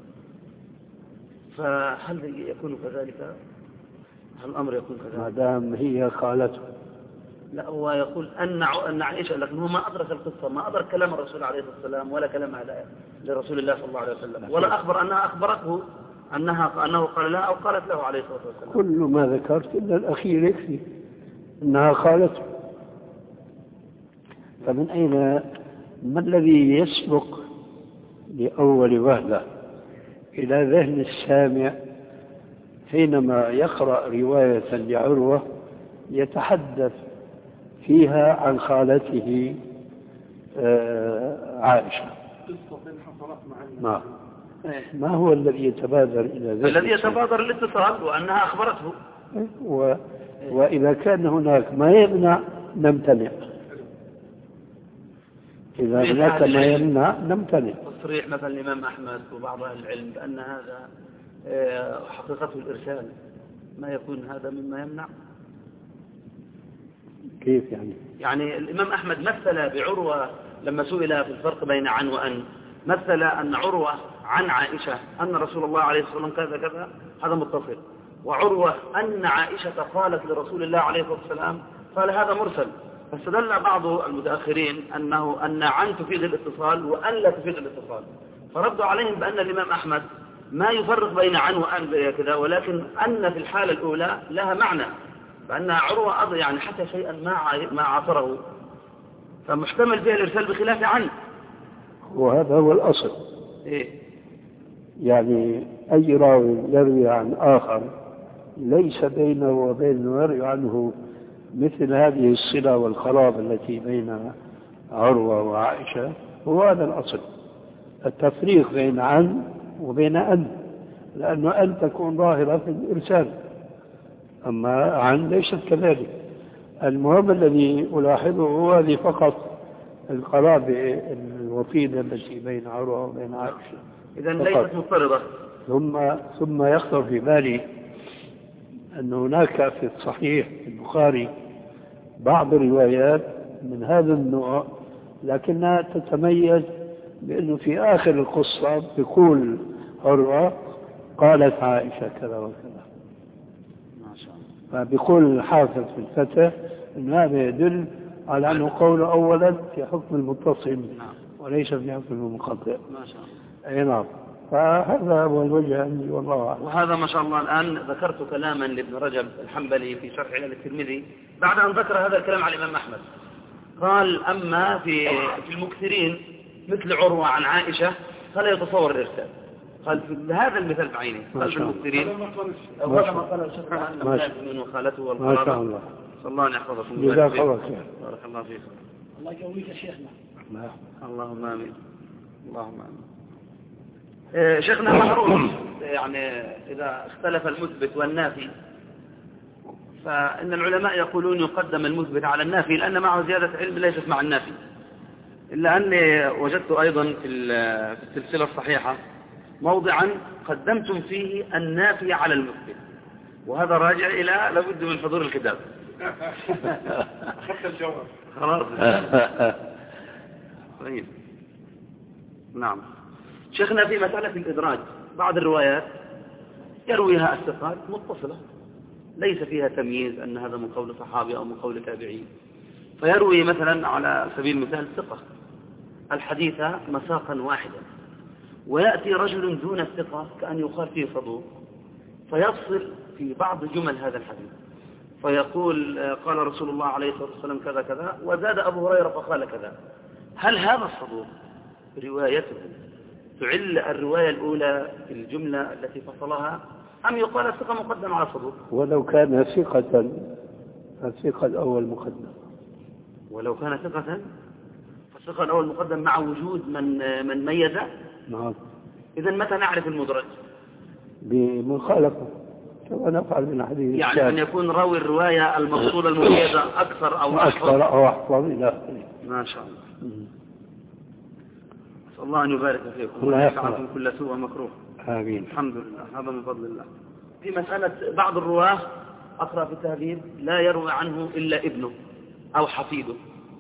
فهل يكون كذلك؟ هل الأمر يكون كذلك؟ ما دام هي قالته. لا هو يقول أن أن عائشة، لكن هو ما أدرك القصة، ما أدرك كلام الرسول عليه الصلاة والسلام ولا كلام لرسول الله صلى الله عليه وسلم، ولا أخبر أنها أخبرته أنها أنه قال لها أو قالت له عليه الصلاة والسلام. كل ما ذكرت إلا الأخير يكفي أنها قالته. فمن أين ما الذي يسبق لأول وهلة إلى ذهن السامع حينما يقرأ رواية لعروة يتحدث فيها عن خالته عائشة؟ ما ما هو الذي يتبادر إلى ذهن؟ الذي يتبادر الاتصال وأنها أخبرته. و... وإذا كان هناك ما يمنع نمتنع، إذا هناك ما يمنع نمتنع. تصريح مثلا الإمام أحمد وبعض أهل العلم بأن هذا حقيقته الإرسال، ما يكون هذا مما يمنع؟ كيف يعني؟ يعني الإمام أحمد مثل بعروة لما سئل في الفرق بين عن وأن، مثل أن عروة عن عائشة أن رسول الله عليه الصلاة والسلام كذا كذا، هذا متصل، وعروة أن عائشة قالت لرسول الله عليه الصلاة والسلام قال هذا مرسل. فاستدل بعض المتأخرين أنه أن عن تفيد الاتصال وأن لا تفيد الاتصال، فردوا عليهم بأن الإمام أحمد ما يفرق بين عن وأن كذا، ولكن أن في الحالة الأولى لها معنى، بأن عروة يعني حتى شيئا ما ما عاصره فمحتمل فيها الإرسال بخلاف عنه. وهذا هو الأصل. إيه؟ يعني أي راوي يروي عن آخر ليس بينه وبين يروي عنه مثل هذه الصلة والقرابة التي بين عروة وعائشة، هو هذا الأصل. التفريق بين عن وبين أن، لأنه أن تكون ظاهرة في الإرسال، أما عن ليست كذلك. المهم الذي ألاحظه هو هذه فقط القرابة الوطيدة التي بين عروة وبين عائشة، إذا ليست مضطردة. ثم ثم يخطر في بالي أن هناك في الصحيح البخاري بعض الروايات من هذا النوع، لكنها تتميز بأنه في آخر القصة بيقول عروة قالت عائشة كذا وكذا. ما شاء الله. فبيقول الحافظ في الفتح أن هذا يدل على أنه قول أولا في حكم المتصل وليس في حكم المنقطع. ما شاء الله. أي نعم. فهذا هو الوجه عندي والله أعلم. وهذا ما شاء الله. الآن ذكرت كلاما لابن رجب الحنبلي في شرح علل الترمذي بعد أن ذكر هذا الكلام على الإمام أحمد، قال أما في في المكثرين مثل عروة عن عائشة فلا يتصور الإرسال. قال في هذا المثال بعينه، قال في المكثرين وهذا ما قال الشيخ عن من وخالته والقرابة. ما شاء الله. صلى الله أن يحفظكم. جزاك الله خير. بارك الله فيكم. الله يقويك يا شيخنا. اللهم آمين. اللهم آمين. إيه شيخنا معروف يعني إذا اختلف المثبت والنافي فإن العلماء يقولون يقدم المثبت على النافي لأن معه زيادة علم ليست مع النافي، إلا أني وجدت أيضا في السلسلة الصحيحة موضعا قدمتم فيه النافي على المثبت، وهذا راجع إلى لابد من حضور الكتاب. أخذت الجواب خلاص. طيب نعم. شيخنا في مسألة الإدراج بعض الروايات يرويها الثقات متصلة ليس فيها تمييز أن هذا من قول صحابي أو من قول تابعي، فيروي مثلا على سبيل المثال ثقة الحديث مساقا واحدا، ويأتي رجل دون الثقة كأن يقال فيه صدوق فيفصل في بعض جمل هذا الحديث فيقول قال رسول الله عليه الصلاة والسلام كذا كذا وزاد أبو هريرة فقال كذا. هل هذا الصدوق روايته تعل الرواية الأولى في الجملة التي فصلها أم يقال الثقة مقدم على صدوق؟ ولو كان ثقة فالثقة الأول مقدم. ولو كان ثقة فالثقة الأول مقدم مع وجود من من ميزه. نعم. إذا متى نعرف المدرج؟ بمخالفة كما نفعل من حديث يعني الشاب. أن يكون راوي الرواية المفصولة المميزة أكثر أو أحفظ. أكثر أو أحفظ إلى آخره. ما شاء الله. أسأل الله أن يبارك فيكم ويحفظكم كل سوء ومكروه. آمين. الحمد لله، هذا من فضل الله. في مسألة بعض الرواه أقرأ في التهذيب لا يروي عنه إلا ابنه أو حفيده،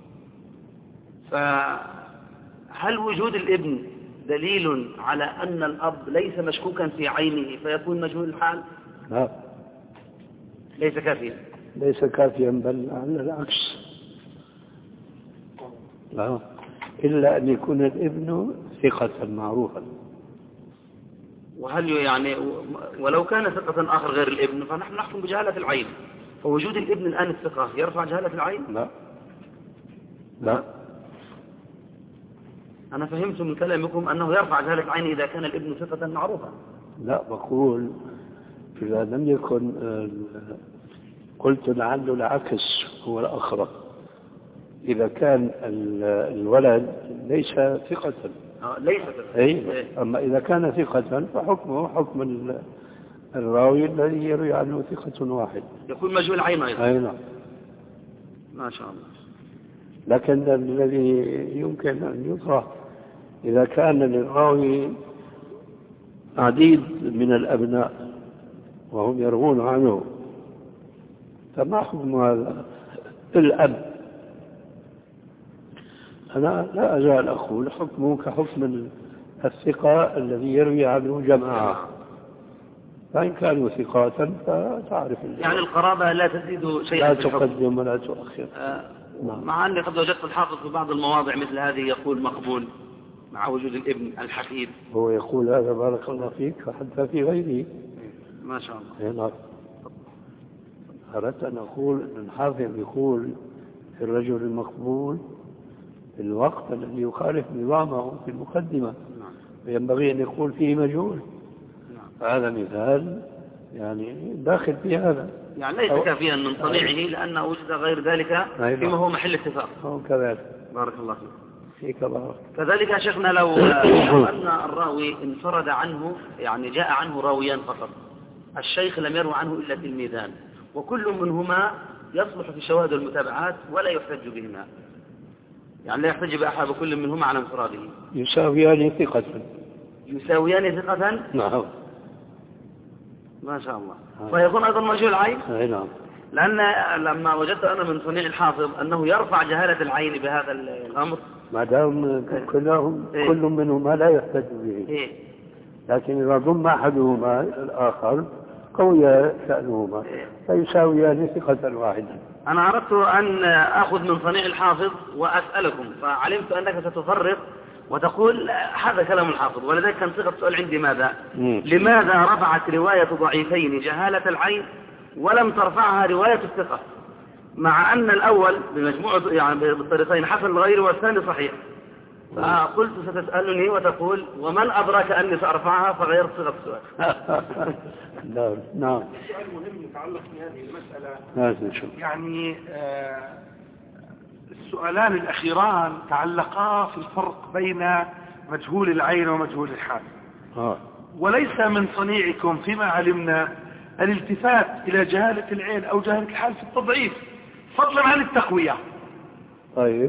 فهل وجود الابن دليل على أن الأب ليس مشكوكا في عينه فيكون مجهول الحال؟ لا، ليس كافيا. ليس كافيا بل على العكس. لا، إلا أن يكون الابن ثقة معروفا. وهل يعني ولو كان ثقة آخر غير الابن فنحن نحكم بجهالة العين، فوجود الابن الآن الثقة يرفع جهالة العين؟ لا لا. أنا فهمت من كلامكم أنه يرفع جهالة العين إذا كان الابن ثقة معروفا. لا، بقول إذا لم يكن قلت لعله العكس هو الأخرى، إذا كان الولد ليس ثقة. آه ليس ثقة. أي. أما إذا كان ثقة فحكمه حكم الراوي الذي يروي عنه ثقة واحد. يكون مجهول عين أيضا. أي نعم. ما شاء الله. لكن الذي يمكن أن يطرح إذا كان للراوي عديد من الأبناء وهم يروون عنه فما حكم هذا الأب؟ أنا لا أزال أقول حكمه كحكم الثقة الذي يروي عنه جماعة، فإن كانوا ثقات فتعرف يعني القرابة لا تزيد شيئا لا في الحكم. تقدم ولا تؤخر. آه مع أني قد وجدت الحافظ في بعض المواضع مثل هذه يقول مقبول مع وجود الابن الحفيد. هو يقول هذا بارك الله فيك حتى في غيره. ما شاء الله. هنا أردت أن أقول أن الحافظ يقول في الرجل المقبول في الوقت الذي يخالف نظامه في المقدمة، ينبغي أن يقول فيه مجهول. هذا مثال يعني داخل في هذا، يعني ليس كافيا من صنيعه لأنه وجد غير ذلك فيما هو محل اتفاق. هو كذلك. بارك الله فيك. فيك بارك. كذلك يا شيخنا لو أن الراوي انفرد عنه، يعني جاء عنه راويان فقط، الشيخ لم يروى عنه إلا تلميذان، وكل منهما يصلح في شواهد المتابعات ولا يحتج بهما، يعني لا يحتج بأحد كل منهما على انفراده. يساويان ثقة. يساويان ثقة. نعم. ما شاء الله. فيكون أيضا مجهول العين. نعم. لأن لما وجدت أنا من صنيع الحافظ أنه يرفع جهالة العين بهذا الأمر، ما دام كلهم إيه؟ كل منهما لا يحتج به. إيه؟ لكن إذا ضم أحدهما الآخر قوي شأنهما، إيه؟ فيساويان ثقة واحدة. أنا أردت أن أخذ من صنيع الحافظ وأسألكم، فعلمت أنك ستفرق وتقول هذا كلام الحافظ، ولذلك كان صيغة السؤال عندي ماذا؟ مم. لماذا رفعت رواية ضعيفين جهالة العين ولم ترفعها رواية الثقة، مع أن الأول بمجموعة يعني بالطريقين حسن الغير والثاني صحيح؟ فقلت ستسألني وتقول ومن أدرك أني سأرفعها، فغيرت صيغة السؤال. لا نعم. سؤال مهم يتعلق بهذه المسألة. لازم نشوف. يعني آه السؤالان الأخيران تعلقا في الفرق بين مجهول العين ومجهول الحال. آه. وليس من صنيعكم فيما علمنا الالتفات إلى جهالة العين أو جهالة الحال في التضعيف فضلا عن التقوية. طيب.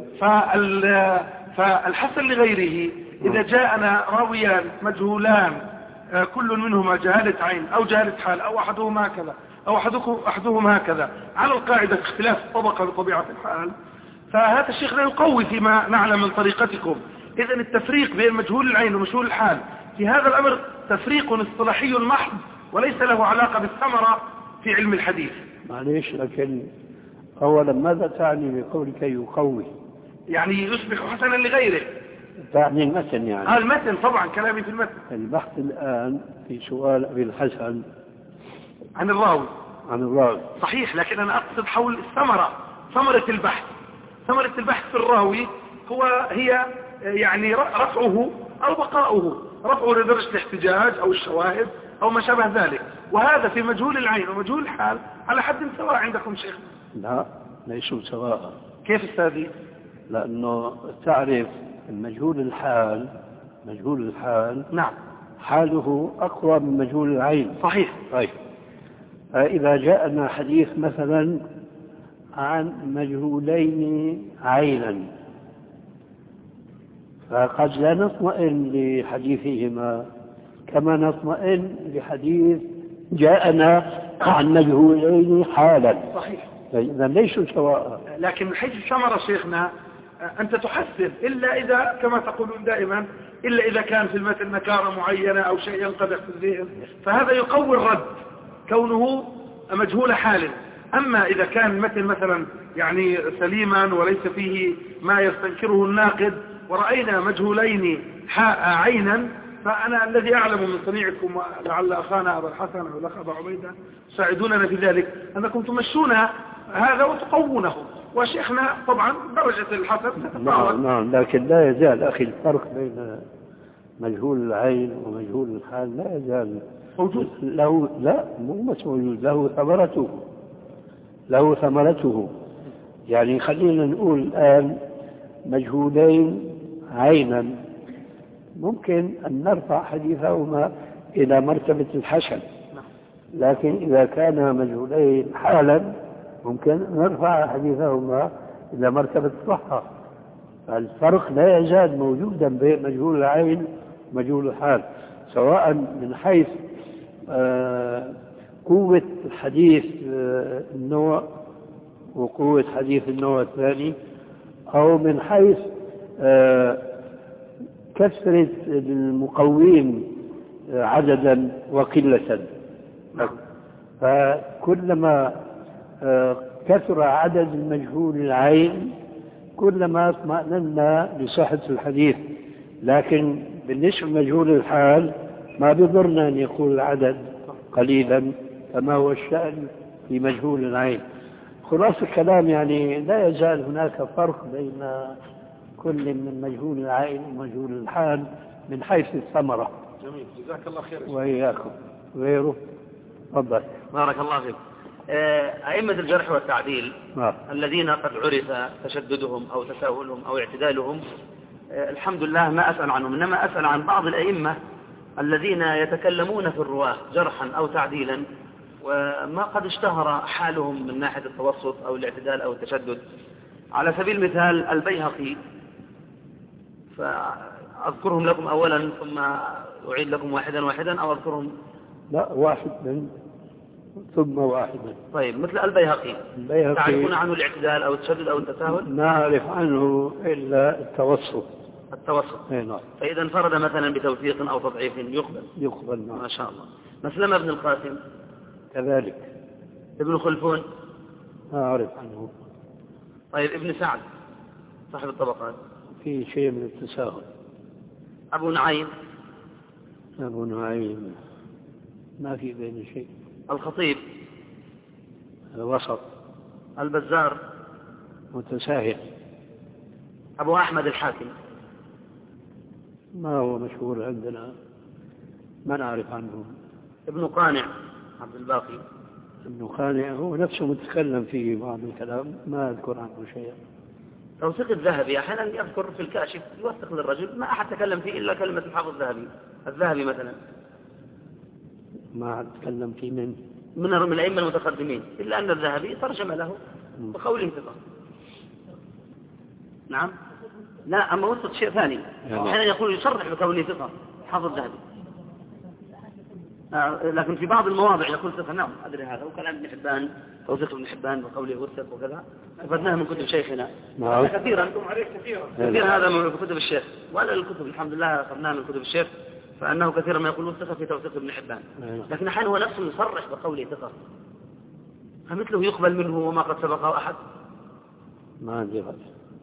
فالحسن لغيره إذا جاءنا راويان مجهولان كل منهما جهالة عين أو جهالة حال أو أحدهما هكذا أو أحدهما هكذا على القاعدة اختلاف الطبقة بطبيعة الحال، فهذا الشيخ لا يقوي فيما نعلم من طريقتكم. إذن التفريق بين مجهول العين ومجهول الحال في هذا الأمر تفريق اصطلاحي محض وليس له علاقة بالثمرة في علم الحديث. معليش، لكن أولا ماذا تعني بقولك يقوي؟ يعني يصبح حسنا لغيره. تعني المتن يعني؟ آه المتن طبعا، كلامي في المتن. البحث الآن في سؤال أبي الحسن عن الراوي. عن الراوي صحيح، لكن أنا أقصد حول الثمرة، ثمرة البحث. ثمرة البحث في الراوي هو هي يعني رفعه أو بقاؤه، رفعه لدرجة الاحتجاج أو الشواهد أو ما شابه ذلك، وهذا في مجهول العين ومجهول الحال على حد سواء عندكم شيخ. لا ليسوا سواء. كيف استاذي؟ لأنه تعرف المجهول الحال، مجهول الحال نعم حاله أقوى من مجهول العين. صحيح. طيب إذا جاءنا حديث مثلا عن مجهولين عينا فقد لا نطمئن لحديثهما كما نطمئن لحديث جاءنا عن مجهولين حالا. صحيح. إذا ليسوا سواء. لكن من حيث الثمرة شيخنا أنت تحسن إلا إذا كما تقولون دائما إلا إذا كان في المتن نكارة معينة أو شيء ينقدح في الذهن، فهذا يقوي الرد كونه مجهول حال. أما إذا كان المتن مثلا يعني سليما وليس فيه ما يستنكره الناقد ورأينا مجهولين عينا، فأنا الذي أعلم من صنيعكم ولعل أخانا أبا الحسن أو الأخ أبا عبيدة ساعدوننا في ذلك أنكم تمشون هذا وتقوونه، وشيخنا طبعا درجة الحسن نعم نعم، لكن لا يزال أخي الفرق بين مجهول العين ومجهول الحال لا يزال موجود. له لا مو بس موجود، له ثمرته، له ثمرته. يعني خلينا نقول الآن مجهولين عينا ممكن أن نرفع حديثهما إلى مرتبة الحسن، لكن إذا كان مجهولين حالا ممكن نرفع حديثهما إلى مرتبة الصحة. فالفرق لا يزال موجودا بين مجهول العين ومجهول الحال، سواء من حيث آه قوة حديث آه النوع وقوة حديث النوع الثاني، أو من حيث آه كثرة المقوين آه عددا وقلة. فكلما آه كثر عدد المجهول العين كلما اطمأننا لصحة الحديث. لكن بالنسبة لمجهول الحال ما بضرنا أن يكون العدد قليلا كما هو الشأن في مجهول العين. خلاص الكلام يعني لا يزال هناك فرق بين كل من مجهول العائل ومجهول الحال من حيث الثمرة. جميل، جزاك الله خير. وإياكم. غيره تفضل. بارك الله فيك. أئمة الجرح والتعديل نعم. الذين قد عرف تشددهم أو تساهلهم أو اعتدالهم الحمد لله ما أسأل عنهم، إنما أسأل عن بعض الأئمة الذين يتكلمون في الرواة جرحا أو تعديلا وما قد اشتهر حالهم من ناحية التوسط أو الاعتدال أو التشدد. على سبيل المثال البيهقي، فأذكرهم لكم أولا ثم أعيد لكم واحدا واحدا أو أذكرهم؟ لا، واحدا ثم واحدا. طيب، مثل البيهقي, البيهقي تعرفون عنه الاعتدال أو التشدد أو التساهل؟ ما أعرف عنه إلا التوسط. التوسط. نعم. فإذا انفرد مثلا بتوثيق أو تضعيف يقبل. يقبل. نعم. ما شاء الله. مسلمة بن القاسم كذلك. ابن خلفون ما أعرف عنه. طيب، ابن سعد صاحب الطبقات في شيء من التساهل. أبو نعيم أبو نعيم ما في بين شيء. الخطيب الوسط. البزار متساهل. أبو أحمد الحاكم ما هو مشهور عندنا، ما نعرف عنه. ابن قانع عبد الباقي. ابن قانع هو نفسه متكلم فيه بعض الكلام، ما أذكر عنه شيئا. توثيق الذهبي أحيانا يذكر في الكاشف يوثق للرجل، ما أحد تكلم فيه إلا كلمة الحافظ الذهبي. الذهبي مثلا ما أتكلم فيه من من الأئمة المتقدمين، إلا أن الذهبي ترجم له بقوله ثقة. نعم. لا، أما وسط شيء ثاني، أحيانا يقول يصرح بقوله ثقة حافظ الذهبي، آه لكن في بعض المواضع يقول ثقة. نعم أدري هذا، وكلام ابن حبان توثيق ابن حبان بقوله وثق وكذا، أخذناه من كتب شيخنا. نعم. كثيرا كثيرا كثير هذا من كتب الشيخ، وهذا الكتب الحمد لله أخذناه من كتب الشيخ، فأنه كثيرا ما يقول وثق في توثيق ابن حبان، لكن أحيانا هو نفسه يصرح بقوله ثقة، فمثله يقبل منه وما قد سبقه أحد. ما عندي رأي.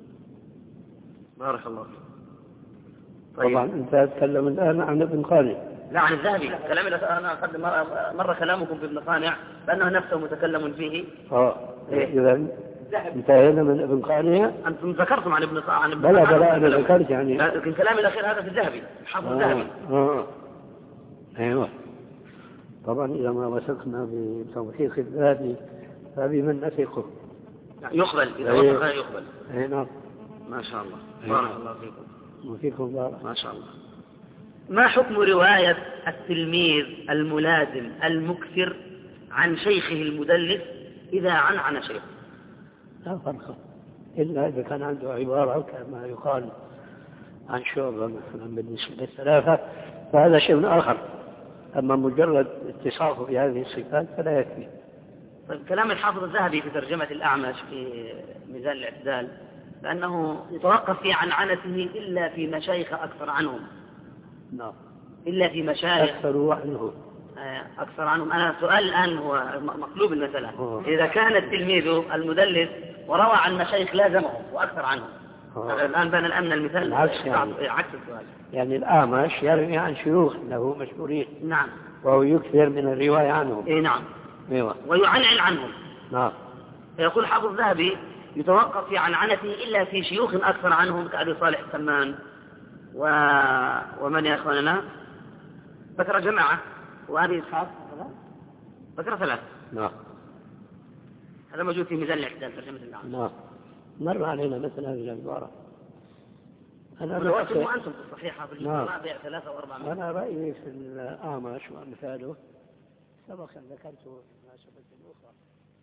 بارك الله فيك. طيب. طبعا أنت تتكلم الآن عن ابن قانع. لا، عن الذهبي. كلامي أنا قد مر كلامكم في ابن قانع بأنه نفسه متكلم فيه. آه إيه؟ إذا انتهينا من ابن قانع. أنتم ذكرتم عن ابن قانع. عن ابن بلا بلا أنا ذكرت يعني. لكن كلامي الأخير هذا في الذهبي، حافظ آه. الذهبي. آه. أيوة. طبعا إذا ما وثقنا بتوثيق الذهبي فبمن نثقه. يقبل إذا وثق يقبل. أي نعم. ما شاء الله. بارك الله فيكم. وفيكم بارك. ما شاء الله. ما حكم رواية التلميذ الملازم المكثر عن شيخه المدلس إذا عنعن شيخه؟ لا فرق، إلا إذا كان عنده عبارة كما يقال عن شعبة مثلا بالنسبة للثلاثة فهذا شيء آخر، أما مجرد اتصافه بهذه الصفات فلا يكفي. طيب، كلام الحافظ الذهبي في ترجمة الأعمش في ميزان الاعتدال لأنه يتوقف في عنعنته إلا في مشايخ أكثر عنهم. نعم. إلا في مشايخ أكثر عنه. أكثر عنهم. أنا سؤال الآن هو مقلوب المسألة. أوه. إذا كان التلميذ المدلس وروى عن مشايخ لازمه وأكثر عنه، الآن بان الأمن المثال عكس, يعني. عكس السؤال. يعني الأعمش يروي عن شيوخ له مشهورين. نعم. وهو يكثر من الرواية عنهم. إيه نعم. ايوه. ويعنعن عنهم. نعم. فيقول حافظ الذهبي يتوقف في عنعنته إلا في شيوخ أكثر عنهم كأبي صالح السمان و... ومن يا أخواننا ذكر جماعة وأبي إسحاق ذكر ثلاثة. نعم. هذا موجود في ميزان الاعتدال ترجمة الأعمش. نعم. مر علينا مثل هذه العبارة. أنا رأيتم أنتم في الصحيحة في الجماعة بيع ثلاثة وأربعة. أنا رأيي في الأعمش وأمثاله سبق أن ذكرته في مناسبة أخرى.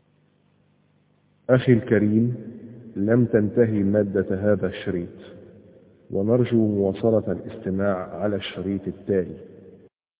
أخي الكريم، لم تنتهي مادة هذا الشريط، ونرجو مواصلة الاستماع على الشريط التالي.